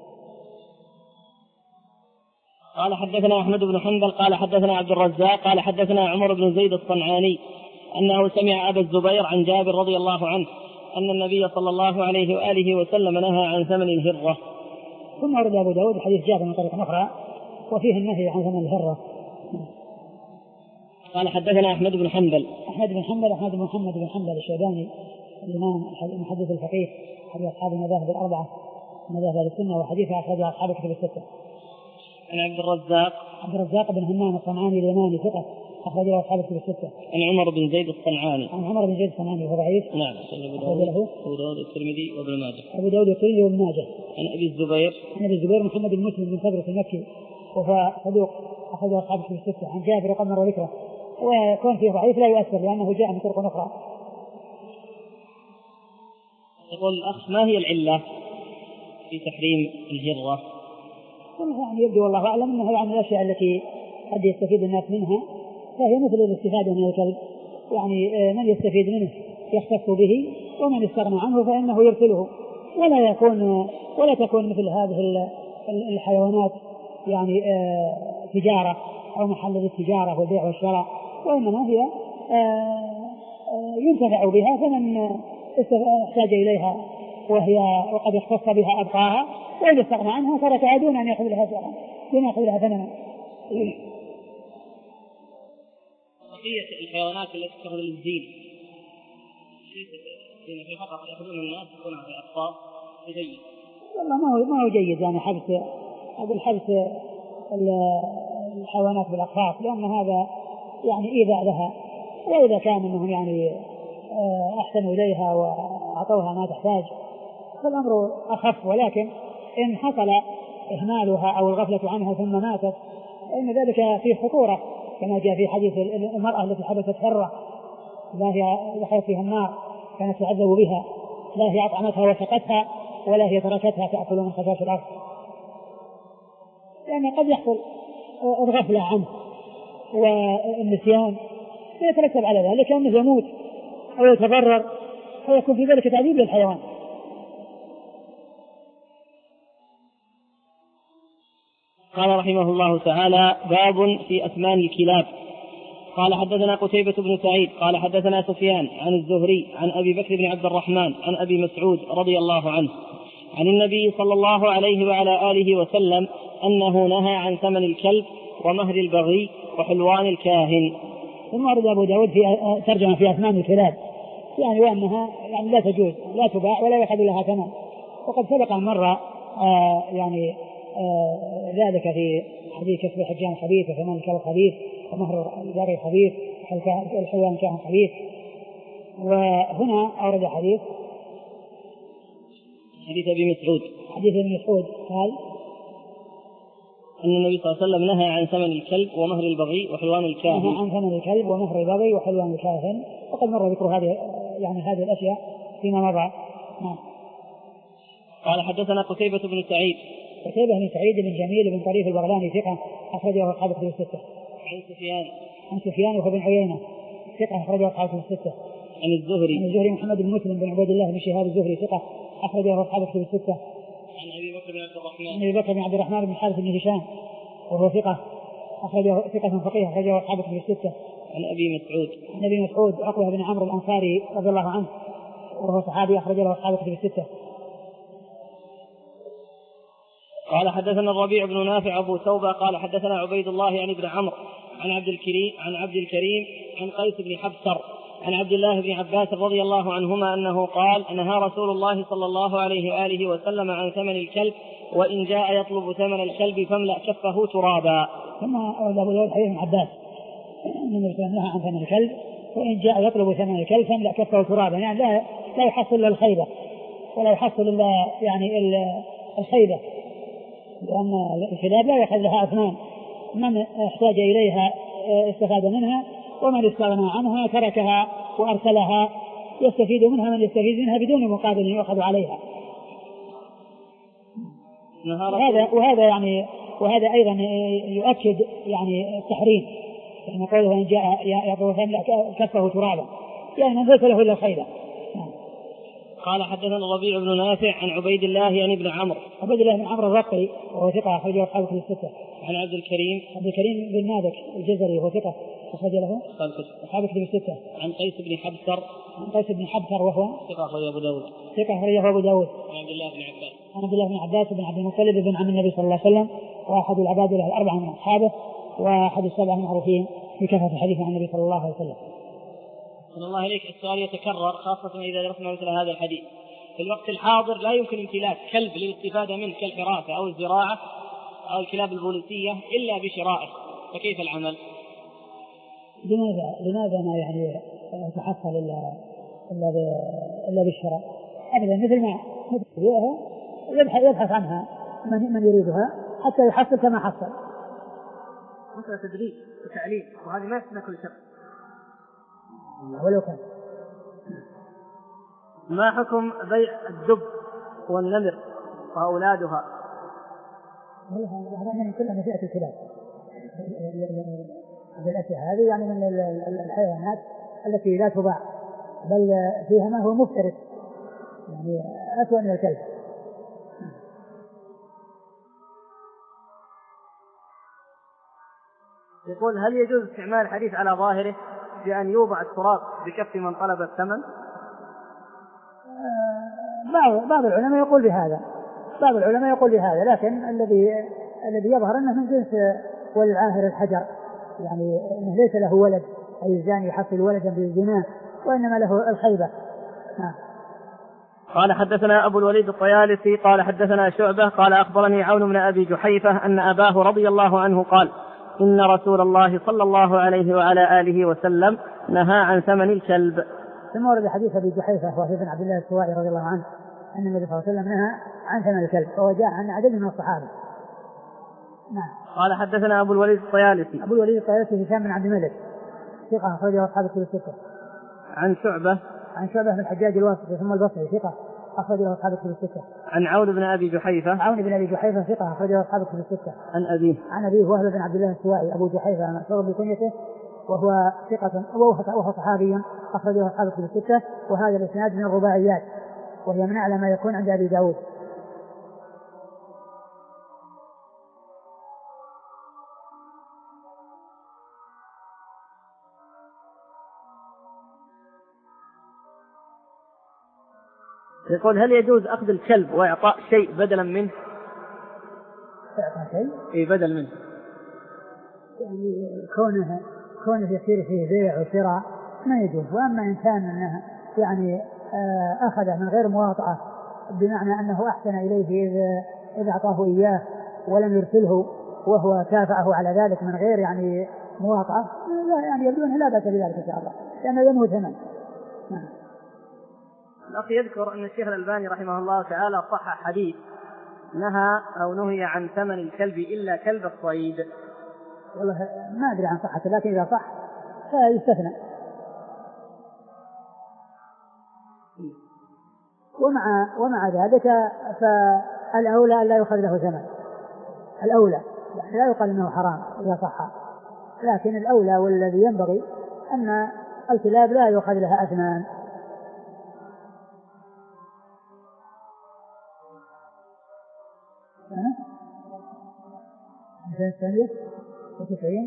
قال حدثنا أحمد بن حنبل قال حدثنا عبد الرزاق قال حدثنا عمر بن زيد الصنعاني أنه سمع أبا الزبير عن جابر رضي الله عنه أن النبي صلى الله عليه وآله وسلم نهى عن ثمن الهرة. ثم ورد أبو داود حديث جابر من طريق أخرى وفيه النهي عن ثمن الهرة. قال حدثنا أحمد بن حنبل أحمد بن حنبل أحمد بن محمد بن حنبل الشيباني الإمام المحدث الفقيه أحد أصحاب المذاهب الأربعة مذاهب أهل السنة، وحديثه أخرجه أصحاب الكتب الستة. عن عبد الرزاق عبد الرزاق بن همام الصنعاني اليماني ثقة أخرجه أصحاب الكتب الستة. عن عمر بن زيد الصنعاني عن عمر بن زيد الصنعاني وهو ضعيف. نعم أخرجه أبو داود والترمذي وابن ماجه. أبو داود والترمذي وابن ماجه. عن أبي الزبير عن أبي الزبير محمد بن مسلم بن صبرة المكي وهو صدوق أخرجه أصحاب الكتب الستة. عن جابر وقد مر ذكره، وكون فيه ضعيف لا يؤثر لأنه جاء من طرق أخرى. يقول الأخ ما هي العلة في تحريم الهرة؟ يعني يبدو والله أعلم أنها يعني الأشياء التي قد يستفيد الناس منها فهي مثل الاستفادة من الكلب، يعني من يستفيد منه يختص به، ومن استغنى عنه فإنه يرسله، ولا يكون ولا تكون مثل هذه الحيوانات يعني تجارة أو محل للتجارة والبيع والشراء، وإنما هي ينتفع بها، فمن احتاج إليها وهي وقد اختص بها أبقاها، وإن استغنى عنها تركها دون أن يأخذ لها ثمنا دون يأخذ لها ثمنا. بقية الحيوانات التي تأخذ للزين في فقط يأخذون الناس يكون في أقطاب جيد. والله ما هو ما هو جيد يعني حبس أقول حبس الحيوانات بالأقفاص، لأن هذا يعني إيذاء لها، وإذا كان أنهم يعني أحسنوا إليها وأعطوها ما تحتاج فالأمر أخف، ولكن إن حصل إهمالها أو الغفلة عنها ثم ماتت فإن ذلك فيه خطورة، كما جاء في حديث المرأة التي حبست حرة لا هي دخلت فيها النار كانت تعذب بها، لا هي أطعمتها وسقتها ولا هي تركتها تأكل من خشاش الأرض، لأن قد يحصل الغفلة عنه والنسيان فيترتب على ذلك أنه يموت أو يتضرر فيكون في ذلك تعذيب للحيوان. قال رحمه الله تعالى: باب في أثمان الكلاب. قال حدثنا قتيبة بن سعيد قال حدثنا سفيان عن الزهري عن أبي بكر بن عبد الرحمن عن أبي مسعود رضي الله عنه عن النبي صلى الله عليه وعلى آله وسلم أنه نهى عن ثمن الكلب ومهر البغي وحلوان الكاهن. ثم ورد أبو داود في ترجمة في أثمان الكلاب، يعني وأنها يعني لا تجوز، لا تباع ولا يؤخذ لها ثمن. وقد سبق مرة آه يعني آه ذلك في حديث كسب الحجام خبيث وثمن الكلب خبيث ومهر البغي خبيث والحلوان الكاهن خبيث. وهنا أورد حديث حديث أبي مسعود حديث ابن مسعود قال أن النبي صلى الله عليه وسلم نهى عن ثمن الكلب ومهر البغي وحلوان الكاهن. نهى عن ثمن الكلب ومهر البغي وحلوان الكاهن، وقد مر ذكر هذه يعني هذه الأشياء فيما مضى. نعم. قال حدثنا قتيبة بن سعيد قتيبة بن سعيد بن جميل بن طريف البغلاني ثقة أخرجه أصحاب كتب الستة. عن سفيان عن سفيان وهو بن عيينة ثقة أخرجه أصحاب كتب الستة. عن الزهري عن الزهري محمد بن مسلم بن عبيد الله بن شهاب الزهري ثقة أخرجه أصحاب كتب الستة. عن أبي بكر بن عبد الرحمن عن أبي بكر بن عبد الرحمن بن حارث بن هشام وهو ثقة أخرجه ثقة فقيه أخرجه أصحاب كتب الستة. عن أبي مسعود عن أبي مسعود عقبة بن عمرو الأنصاري رضي الله عنه وهو صحابي أخرجه أصحاب كتب الستة. قال حدثنا الربيع بن نافع أبو توبة قال حدثنا عبيد الله عن ابن عمرو عن عبد الكريم عن عبد الكريم عن قيس بن حبسر عن عبد الله بن عباس رضي الله عنهما أنه قال: نهى رسول الله صلى الله عليه وآله وسلم عن ثمن الكلب، وإن جاء يطلب ثمن الكلب فاملأ كفه ترابا. ثم أورد أبو داود حديث ابن عباس أن نهى عن ثمن الكلب، وإن جاء يطلب ثمن الكلب فاملأ كفه ترابا، يعني لا لا يحصل إلا الخيبة ولا يحصل إلا يعني إلا الخيبة، لأن الكلاب لا يأخذ لها أثمان، من احتاج إليها استفاد منها، ومن استغنى عنها تركها وأرسلها، يستفيد منها من يستفيد منها بدون مقابل يؤخذ عليها. وهذا وهذا يعني وهذا أيضا يؤكد يعني التحريم، يعني قوله إن جاء يطلب فاملأ كفه ترابا، يعني من ليس له إلا الخيبة. قال حدثنا الربيع بن نافع عن عبيد الله يعني ابن عمرو عبيد الله بن عمرو الرقي وهو ثقة أخرجه أصحاب كتب الستة. عن عبد الكريم عبد الكريم بن مالك الجزري وهو ثقة أخرج له أصحاب كتب الستة. عن قيس بن حبسر عن قيس بن حبسر وهو ثقة أخرجه أبو داود ثقة أخرجه أبو داود. عن عبد الله بن عباس عن عبد الله بن عباس بن عبد المطلب بن عم النبي صلى الله عليه وسلم، وأحد العباد له الأربعة من أصحابه، وأحد السبعة المعروفين في كثرة الحديث عن النبي صلى الله عليه وسلم. صلى الله عليك. السؤال يتكرر خاصة إذا درسنا مثل هذا الحديث. في الوقت الحاضر لا يمكن امتلاك كلب للاستفادة منه كالحراسة أو الزراعة أو الكلاب البوليسية إلا بشرائه، فكيف العمل؟ لماذا لماذا ما يعني يتحصل إلا إلا إلا بالشراء؟ أبدا، مثل ما يبحث يبحث عنها من من يريدها حتى يحصل كما حصل. مثل تدريب وتعليم، وهذه ما تسمى كل شخص ولو كان. ما حكم بيع الدب والنمر وأولادها؟ هذا من كل نشأة الكلاب. هذه الأشياء هذه يعني من الحيوانات التي لا تباع، بل فيها ما هو مفترس، يعني أسوأ من الكلب. يقول: هل يجوز استعمال الحديث على ظاهره بأن يوضع التراب بكف من طلب الثمن؟ بعض بعض العلماء يقول بهذا بعض العلماء يقول بهذا لكن الذي الذي يظهر أنه من جنس والعاهر الحجر، يعني أنه ليس له ولد، أي الزاني يحصل ولدا بالزنا، وإنما له الخيبة. ها. قال حدثنا أبو الوليد الطيالسي قال حدثنا شعبة قال أخبرني عون بن أبي جحيفة أن أباه رضي الله عنه قال: إن رسول الله صلى الله عليه وعلى آله وسلم نهى عن ثمن الكلب. ثم ورد حديث أبي جحيفة وهو بن عبد الله السوائي رضي الله عنه أن النبي صلى الله عليه وسلم نهى عن ثمن الكلب، وهو جاء عن عدد من الصحابة. نعم. قال حدثنا أبو الوليد الطيالسي أبو الوليد الطيالسي هشام بن عبد الملك ثقة أخرجه أصحاب الكتب الستة. عن شعبة عن شعبة بن الحجاج الواسطي ثم البصري ثقة أخرجه أصحاب الكتب الستة. عن عون بن أبي جحيفة عون بن أبي جحيفة ثقة أخرجه أصحاب الكتب الستة. عن أبيه عن أبيه وهب بن عبد الله السوائي أبو جحيفة مشهور بكنيته وهو ثقة وهو صحابي أخرجه أصحاب الكتب الستة. وهذا الإسناد من الرباعيات وهي من أعلى ما يكون عند أبي داود. يقول هل يجوز أخذ الكلب وإعطاء شيء بدلا منه؟ إعطاء شيء؟ إيه بدل منه. يعني كونه كونه يصير فيه بيع وشراء ما يجوز. وأما إن كان أنه يعني أخذه من غير مواطأة بمعنى أنه أحسن إليه إذا إذا أعطاه إياه ولم يرسله وهو كافأه على ذلك من غير يعني مواطأة يعني يبدو أنه لا بأس بذلك إن شاء الله لأنه ينمو ثمن. الأخ يذكر أن الشيخ الألباني رحمه الله تعالى صح حديث نهى أو نهي عن ثمن الكلب إلا كلب الصيد. والله ما أدري عن صحته لكن إذا صح فيستثنى. ومع ومع ذلك فالأولى لا يؤخذ له ثمن. الأولى يعني لا يقال أنه حرام إذا صح لكن الأولى والذي ينبغي أن الكلاب لا يؤخذ لها أثمان. مثلا الثانية وتسعين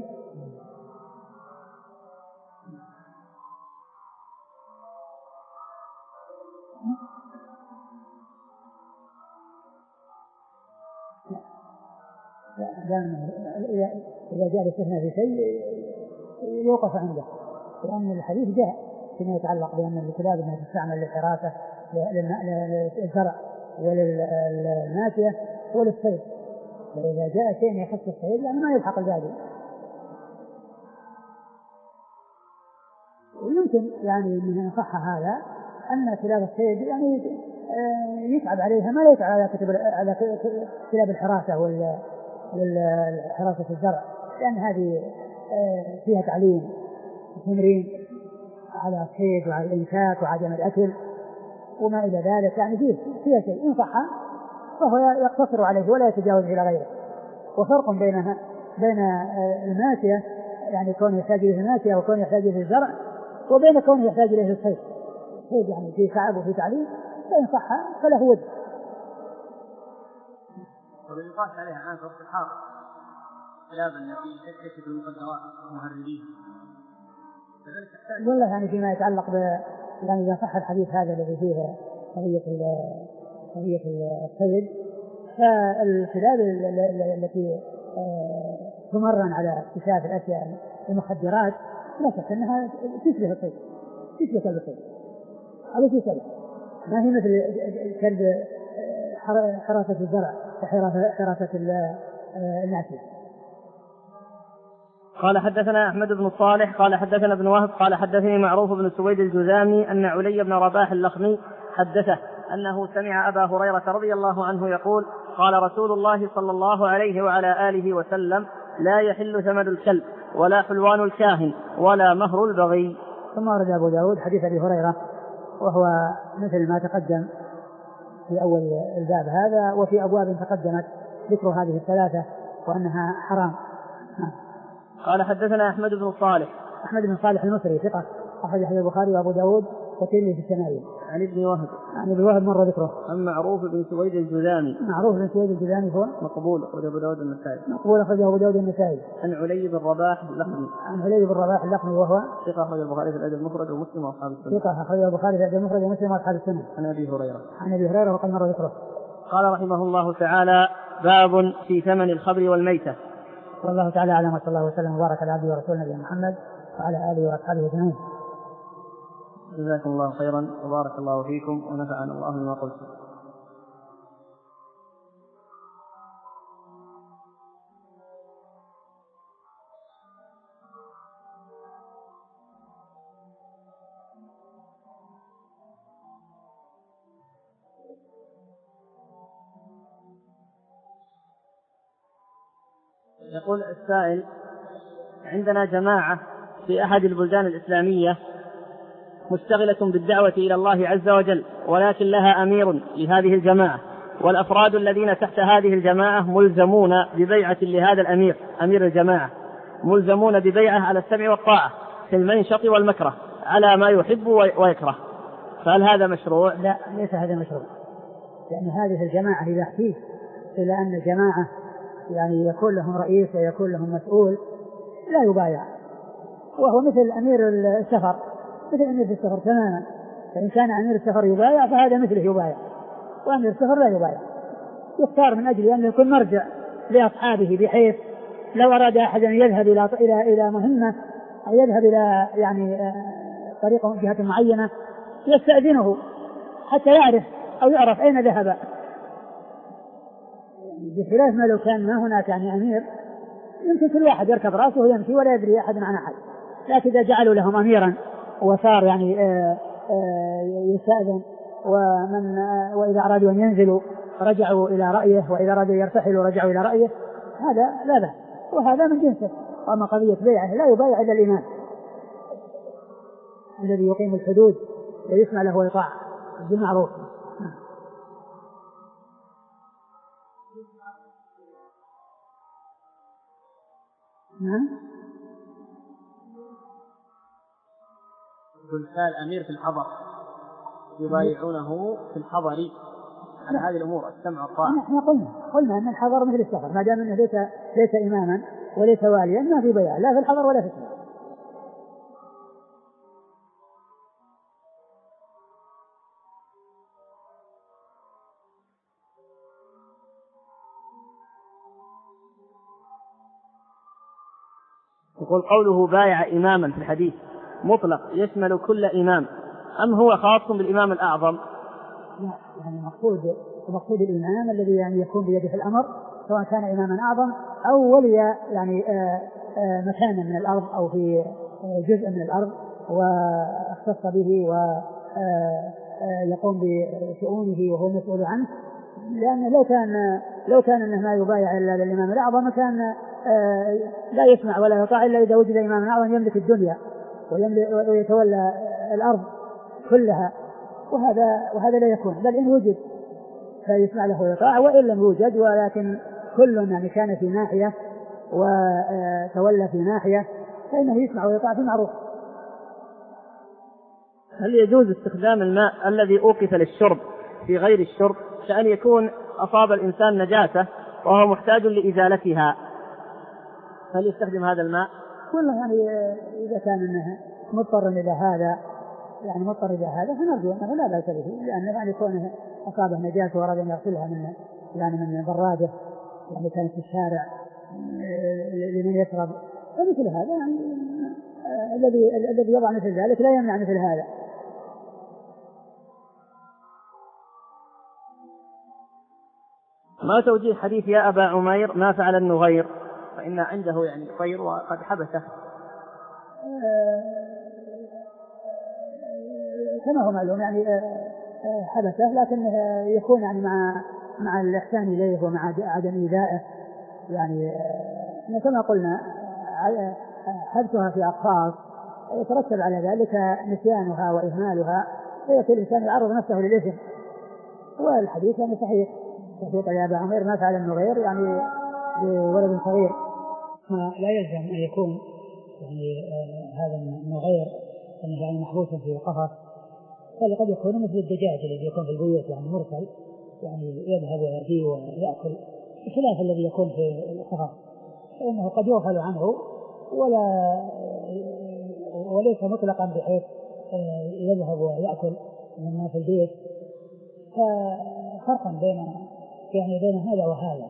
إذا جاء الاستثناء في شيء يوقف عنده لأن الحديث جاء فيما يتعلق بأن الكلاب أنها تستعمل للحراسة للزرع وللماشية وللصيد. فإذا جاء شيء يخص الصيد يعني ما يلحق الباقي. ويمكن يعني من صح هذا أن كلاب الصيد يعني يتعب عليها ما لا يتعب على كتب على كلاب الحراسة والحراسة الزرع لأن هذه فيها تعليم وتمرين على الصيد وعلى الإمساك وعدم الأكل وما إلى ذلك يعني فيه فيها شيء إن صح فهو يقتصر عليه ولا يتجاوز إلى غيره. وفرق بينها بين الماشية يعني كونه يحتاج إليه الماشية وكونه يحتاج إليه الزرع وبين كونه يحتاج إليه الصيد. الصيد يعني فيه تعب وفيه تعليم فإن صح فله وجه. وبالإضافة عليها الآن في الصحابة كلاب التي تكتشف المخدرات المهربين والله يعني فيما يتعلق ب يعني إذا صح الحديث هذا الذي فيه قضية قضية الصيد فالكلاب التي تمرن على اكتشاف الأشياء المخدرات لا شك أنها تشبه الصيد تشبه كلب الصيد أو تشبه ما هي مثل كلب حراسة الزرع وحراسة الناشية. قال حدثنا أحمد بن الصالح قال حدثنا ابن وهب قال حدثني معروف بن سويد الجذامي أن علي بن رباح اللخمي حدثه أنه سمع أبا هريرة رضي الله عنه يقول قال رسول الله صلى الله عليه وعلى آله وسلم لا يحل ثمن الكلب ولا حلوان الكاهن ولا مهر البغي. ثم ورد أبو داود حديث أبي هريرة وهو مثل ما تقدم في أول الباب هذا وفي أبواب تقدمت ذكر هذه الثلاثة وأنها حرام. قال حدثنا أحمد بن صالح أحمد بن صالح المصري ثقة أخرج حديث البخاري وأبو داود والترمذي في الشمائل. عن ابن وهب عن ابن وهب مر ذكره. عن معروف بن سويد الجذامي معروف بن سويد الجذامي هو مقبول أخرج أبو داود النسائي مقبول أخرج أبو داود النسائي. عن علي بن رباح اللخمي عن علي بن رباح اللخمي وهو ثقة أخرج البخاري في الأدب المفرد ومسلم وأصحاب السنة. ثقة أخرج البخاري في الأدب المفرد ومسلم وأصحاب السنة. عن أبي هريرة عن أبي هريرة وقد مر ذكره. قال رحمه الله تعالى باب في ثمن الخمر والميتة. والله تعالى أعلم وصلى الله وسلم وبارك على عبده ورسوله نبينا محمد وعلى آله وأصحابه أجمعين. جزاكم الله خيرا وبارك الله فيكم ونفعنا الله بما قلتم. يقول السائل عندنا جماعة في أحد البلدان الإسلامية مشتغلة بالدعوة إلى الله عز وجل ولكن لها أمير لهذه الجماعة والأفراد الذين تحت هذه الجماعة ملزمون ببيعة لهذا الأمير أمير الجماعة ملزمون ببيعة على السمع والطاعة في المنشط والمكره على ما يحب ويكره، فهل هذا مشروع؟ لا، ليس هذا مشروع، لأن هذه الجماعة إذا احتيج إلى أن الجماعة يعني يكون لهم رئيس ويكون لهم مسؤول لا يبايع، وهو مثل أمير السفر، مثل أمير السفر تماما، فإن كان أمير السفر يبايع فهذا مثله يبايع، وأمير السفر لا يبايع، يختار من أجل أن يكون مرجع لأصحابه، بحيث لو أراد أحد أن يذهب إلى إلى إلى مهمة أو يذهب إلى يعني طريقة جهة معينة يستأذنه حتى يعرف أو يعرف أين ذهب، بخلاف ما لو كان ما هناك يعني أمير يمكن كل واحد يركب رأسه ويمشي ولا يدري أحد عن أحد. لكن إذا جعلوا لهم أميرا وصار يعني آآ آآ يستأذن، ومن وإذا أرادوا أن ينزلوا رجعوا إلى رأيه، وإذا أرادوا يرتحلوا رجعوا إلى رأيه، هذا لا بأس، وهذا من جنسه. وأما قضية بيعه لا يبايع إلا الإمام الذي يقيم الحدود ويسمع له ويطاع بالمعروف. نعم. كل الأمير في الحضر يبايعونه في الحضر على هذه الأمور السمع والطاعة. نحن قلنا قلنا أن الحضر مثل السفر، ما دام أنه ليس ليس إماما وليس واليا ما في بيع لا في الحضر ولا في السفر. يقول قوله بايع إماما في الحديث مطلق يشمل كل إمام أم هو خاص بالإمام الأعظم؟ لا، يعني المقصود المقصود الإمام الذي يعني يكون بيده الأمر، سواء كان إماما أعظم أو ولي يعني آآ آآ مكانا من الأرض أو في جزء من الأرض واختص به ويقوم بشؤونه وهو مسؤول عنه. لأن لو كان لو كان أنه ما يبايع إلا للإمام الأعظم كان لا يسمع ولا يطاع إلا إذا وجد إمام أعظم يملك الدنيا ويتولى الأرض كلها، وهذا وهذا لا يكون، بل إن وجد فيسمع له ويطاع، وإن لم يوجد ولكن كل يعني كان في ناحية وتولى في ناحية فإنه يسمع ويطاع في معروف. هل يجوز استخدام الماء الذي أوقف للشرب في غير الشرب كأن يكون أصاب الإنسان نجاسة وهو محتاج لإزالتها، هل يستخدم هذا الماء؟ والله يعني إذا كان إنه مضطر إلى هذا يعني مضطر إلى هذا فنرجو أنه لا بأس به، لأنه يعني كونه أصابه نجاسة وأراد أن يغسلها من يعني من براده يعني كانت في الشارع لمن يشرب، فمثل هذا يعني الذي الذي يضع مثل ذلك لا يمنع مثل هذا. ما توجيه حديث يا أبا عمير ما فعل النغير فإن عنده يعني طير وقد حبسه؟ كما هو معلوم يعني حبسه، لكن يكون يعني مع مع الإحسان إليه ومع عدم إيذائه، يعني كما قلنا حبسها في أقفاص يترتب على ذلك نسيانها وإهمالها، فيكون الإنسان يعرض نفسه للإثم. والحديث يعني صحيح صحيح يا أبا عمير ما فعل النغير يعني بولد صغير، لا يلزم أن يكون يعني هذا النغير يعني محبوسا في قفص، بل قد يكون مثل الدجاج الذي يكون في البيوت يعني مرسل يعني يذهب ويأتي ويأكل، بخلاف الذي يكون في القفص فإنه قد يغفل عنه ولا وليس مطلقا بحيث يذهب ويأكل مما في البيت. ففرقا بين يعني بين هذا وهذا.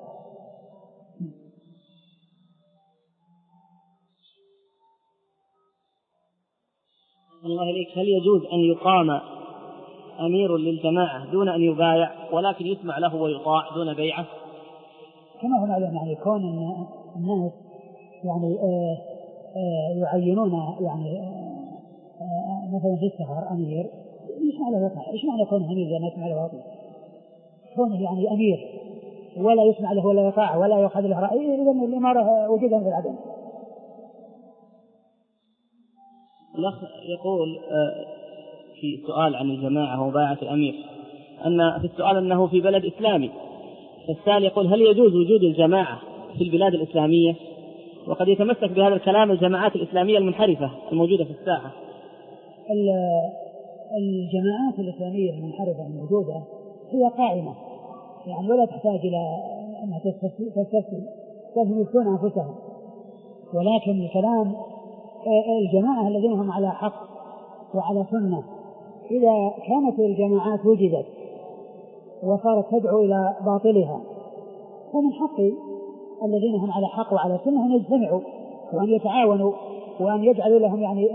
الله إليك، هل يجوز أن يقام أمير للجماعة دون أن يبايع ولكن يسمع له ويطاع دون بيعة؟ كما هو معلوم يعني كون الناس يعني آآ آآ يعينون يعني مثلا في السفر أمير يسمع له ويطاع. إيش معنى كونه أمير إذا ما يسمع له ويطاع؟ كونه يعني أمير ولا يسمع له ولا يطاع ولا يأخذ له رأي، إذن الإمارة وجودها في العدم. الأخ يقول في سؤال عن الجماعة ومبايعة الأمير أن في السؤال أنه في بلد إسلامي، فالسائل يقول هل يجوز وجود الجماعة في البلاد الإسلامية وقد يتمسك بهذا الكلام الجماعات الإسلامية المنحرفة الموجودة في الساحة. الجماعات الإسلامية المنحرفة الموجودة هي قائمة يعني ولا تحتاج إلى أنها تستفتي يفتون أنفسهم، ولكن الكلام الجماعة الذين هم على حق وعلى سنة إذا كانت الجماعات وجدت وصارت تدعو إلى باطلها فمن حق الذين هم على حق وعلى سنة أن يجتمعوا وأن يتعاونوا وأن يجعلوا لهم يعني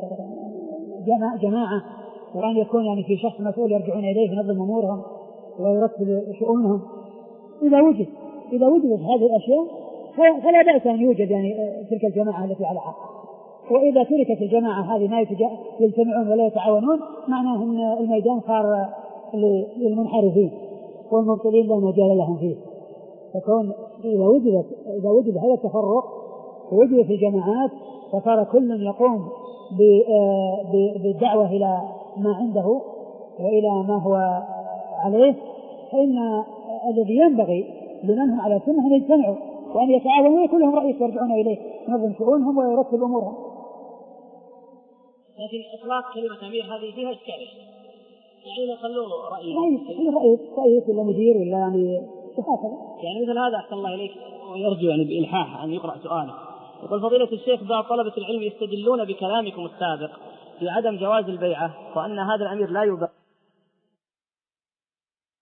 جماعة وأن يكون يعني في شخص مسؤول يرجعون إليه ينظم أمورهم ويرتب شؤونهم. إذا وجد إذا وجدت هذه الأشياء فلا بأس أن يوجد يعني تلك الجماعة التي على حق. وإذا تركت الجماعة هذه ما يجتمعون ولا يتعاونون معناه أن الميدان صار للمنحرفين والمبطلين لا مجال لهم فيه. فكون إذا وجدت إذا وجد هذا التفرق ووجد في الجماعات فصار كل يقوم بالدعوة إلى ما عنده وإلى ما هو عليه، فإن الذي ينبغي لمن هم على سنة أن يجتمعوا وأن يتعاونوا ويكون لهم رئيس يرجعون إليه ينظم شؤونهم ويرتب أمورهم. لكن إطلاق كلمة أمير هذه فيها إشكال، يعني يخلوه رئيس رئيس رئيس رئيس ولا مدير ولا يعني هكذا. يعني مثل هذا أحسن الله إليك ويرجو يعني بإلحاح أن يقرأ سؤاله. يقول فضيلة الشيخ بعض طلبة العلم يستدلون بكلامكم السابق في عدم جواز البيعة وأن هذا الأمير لا يباع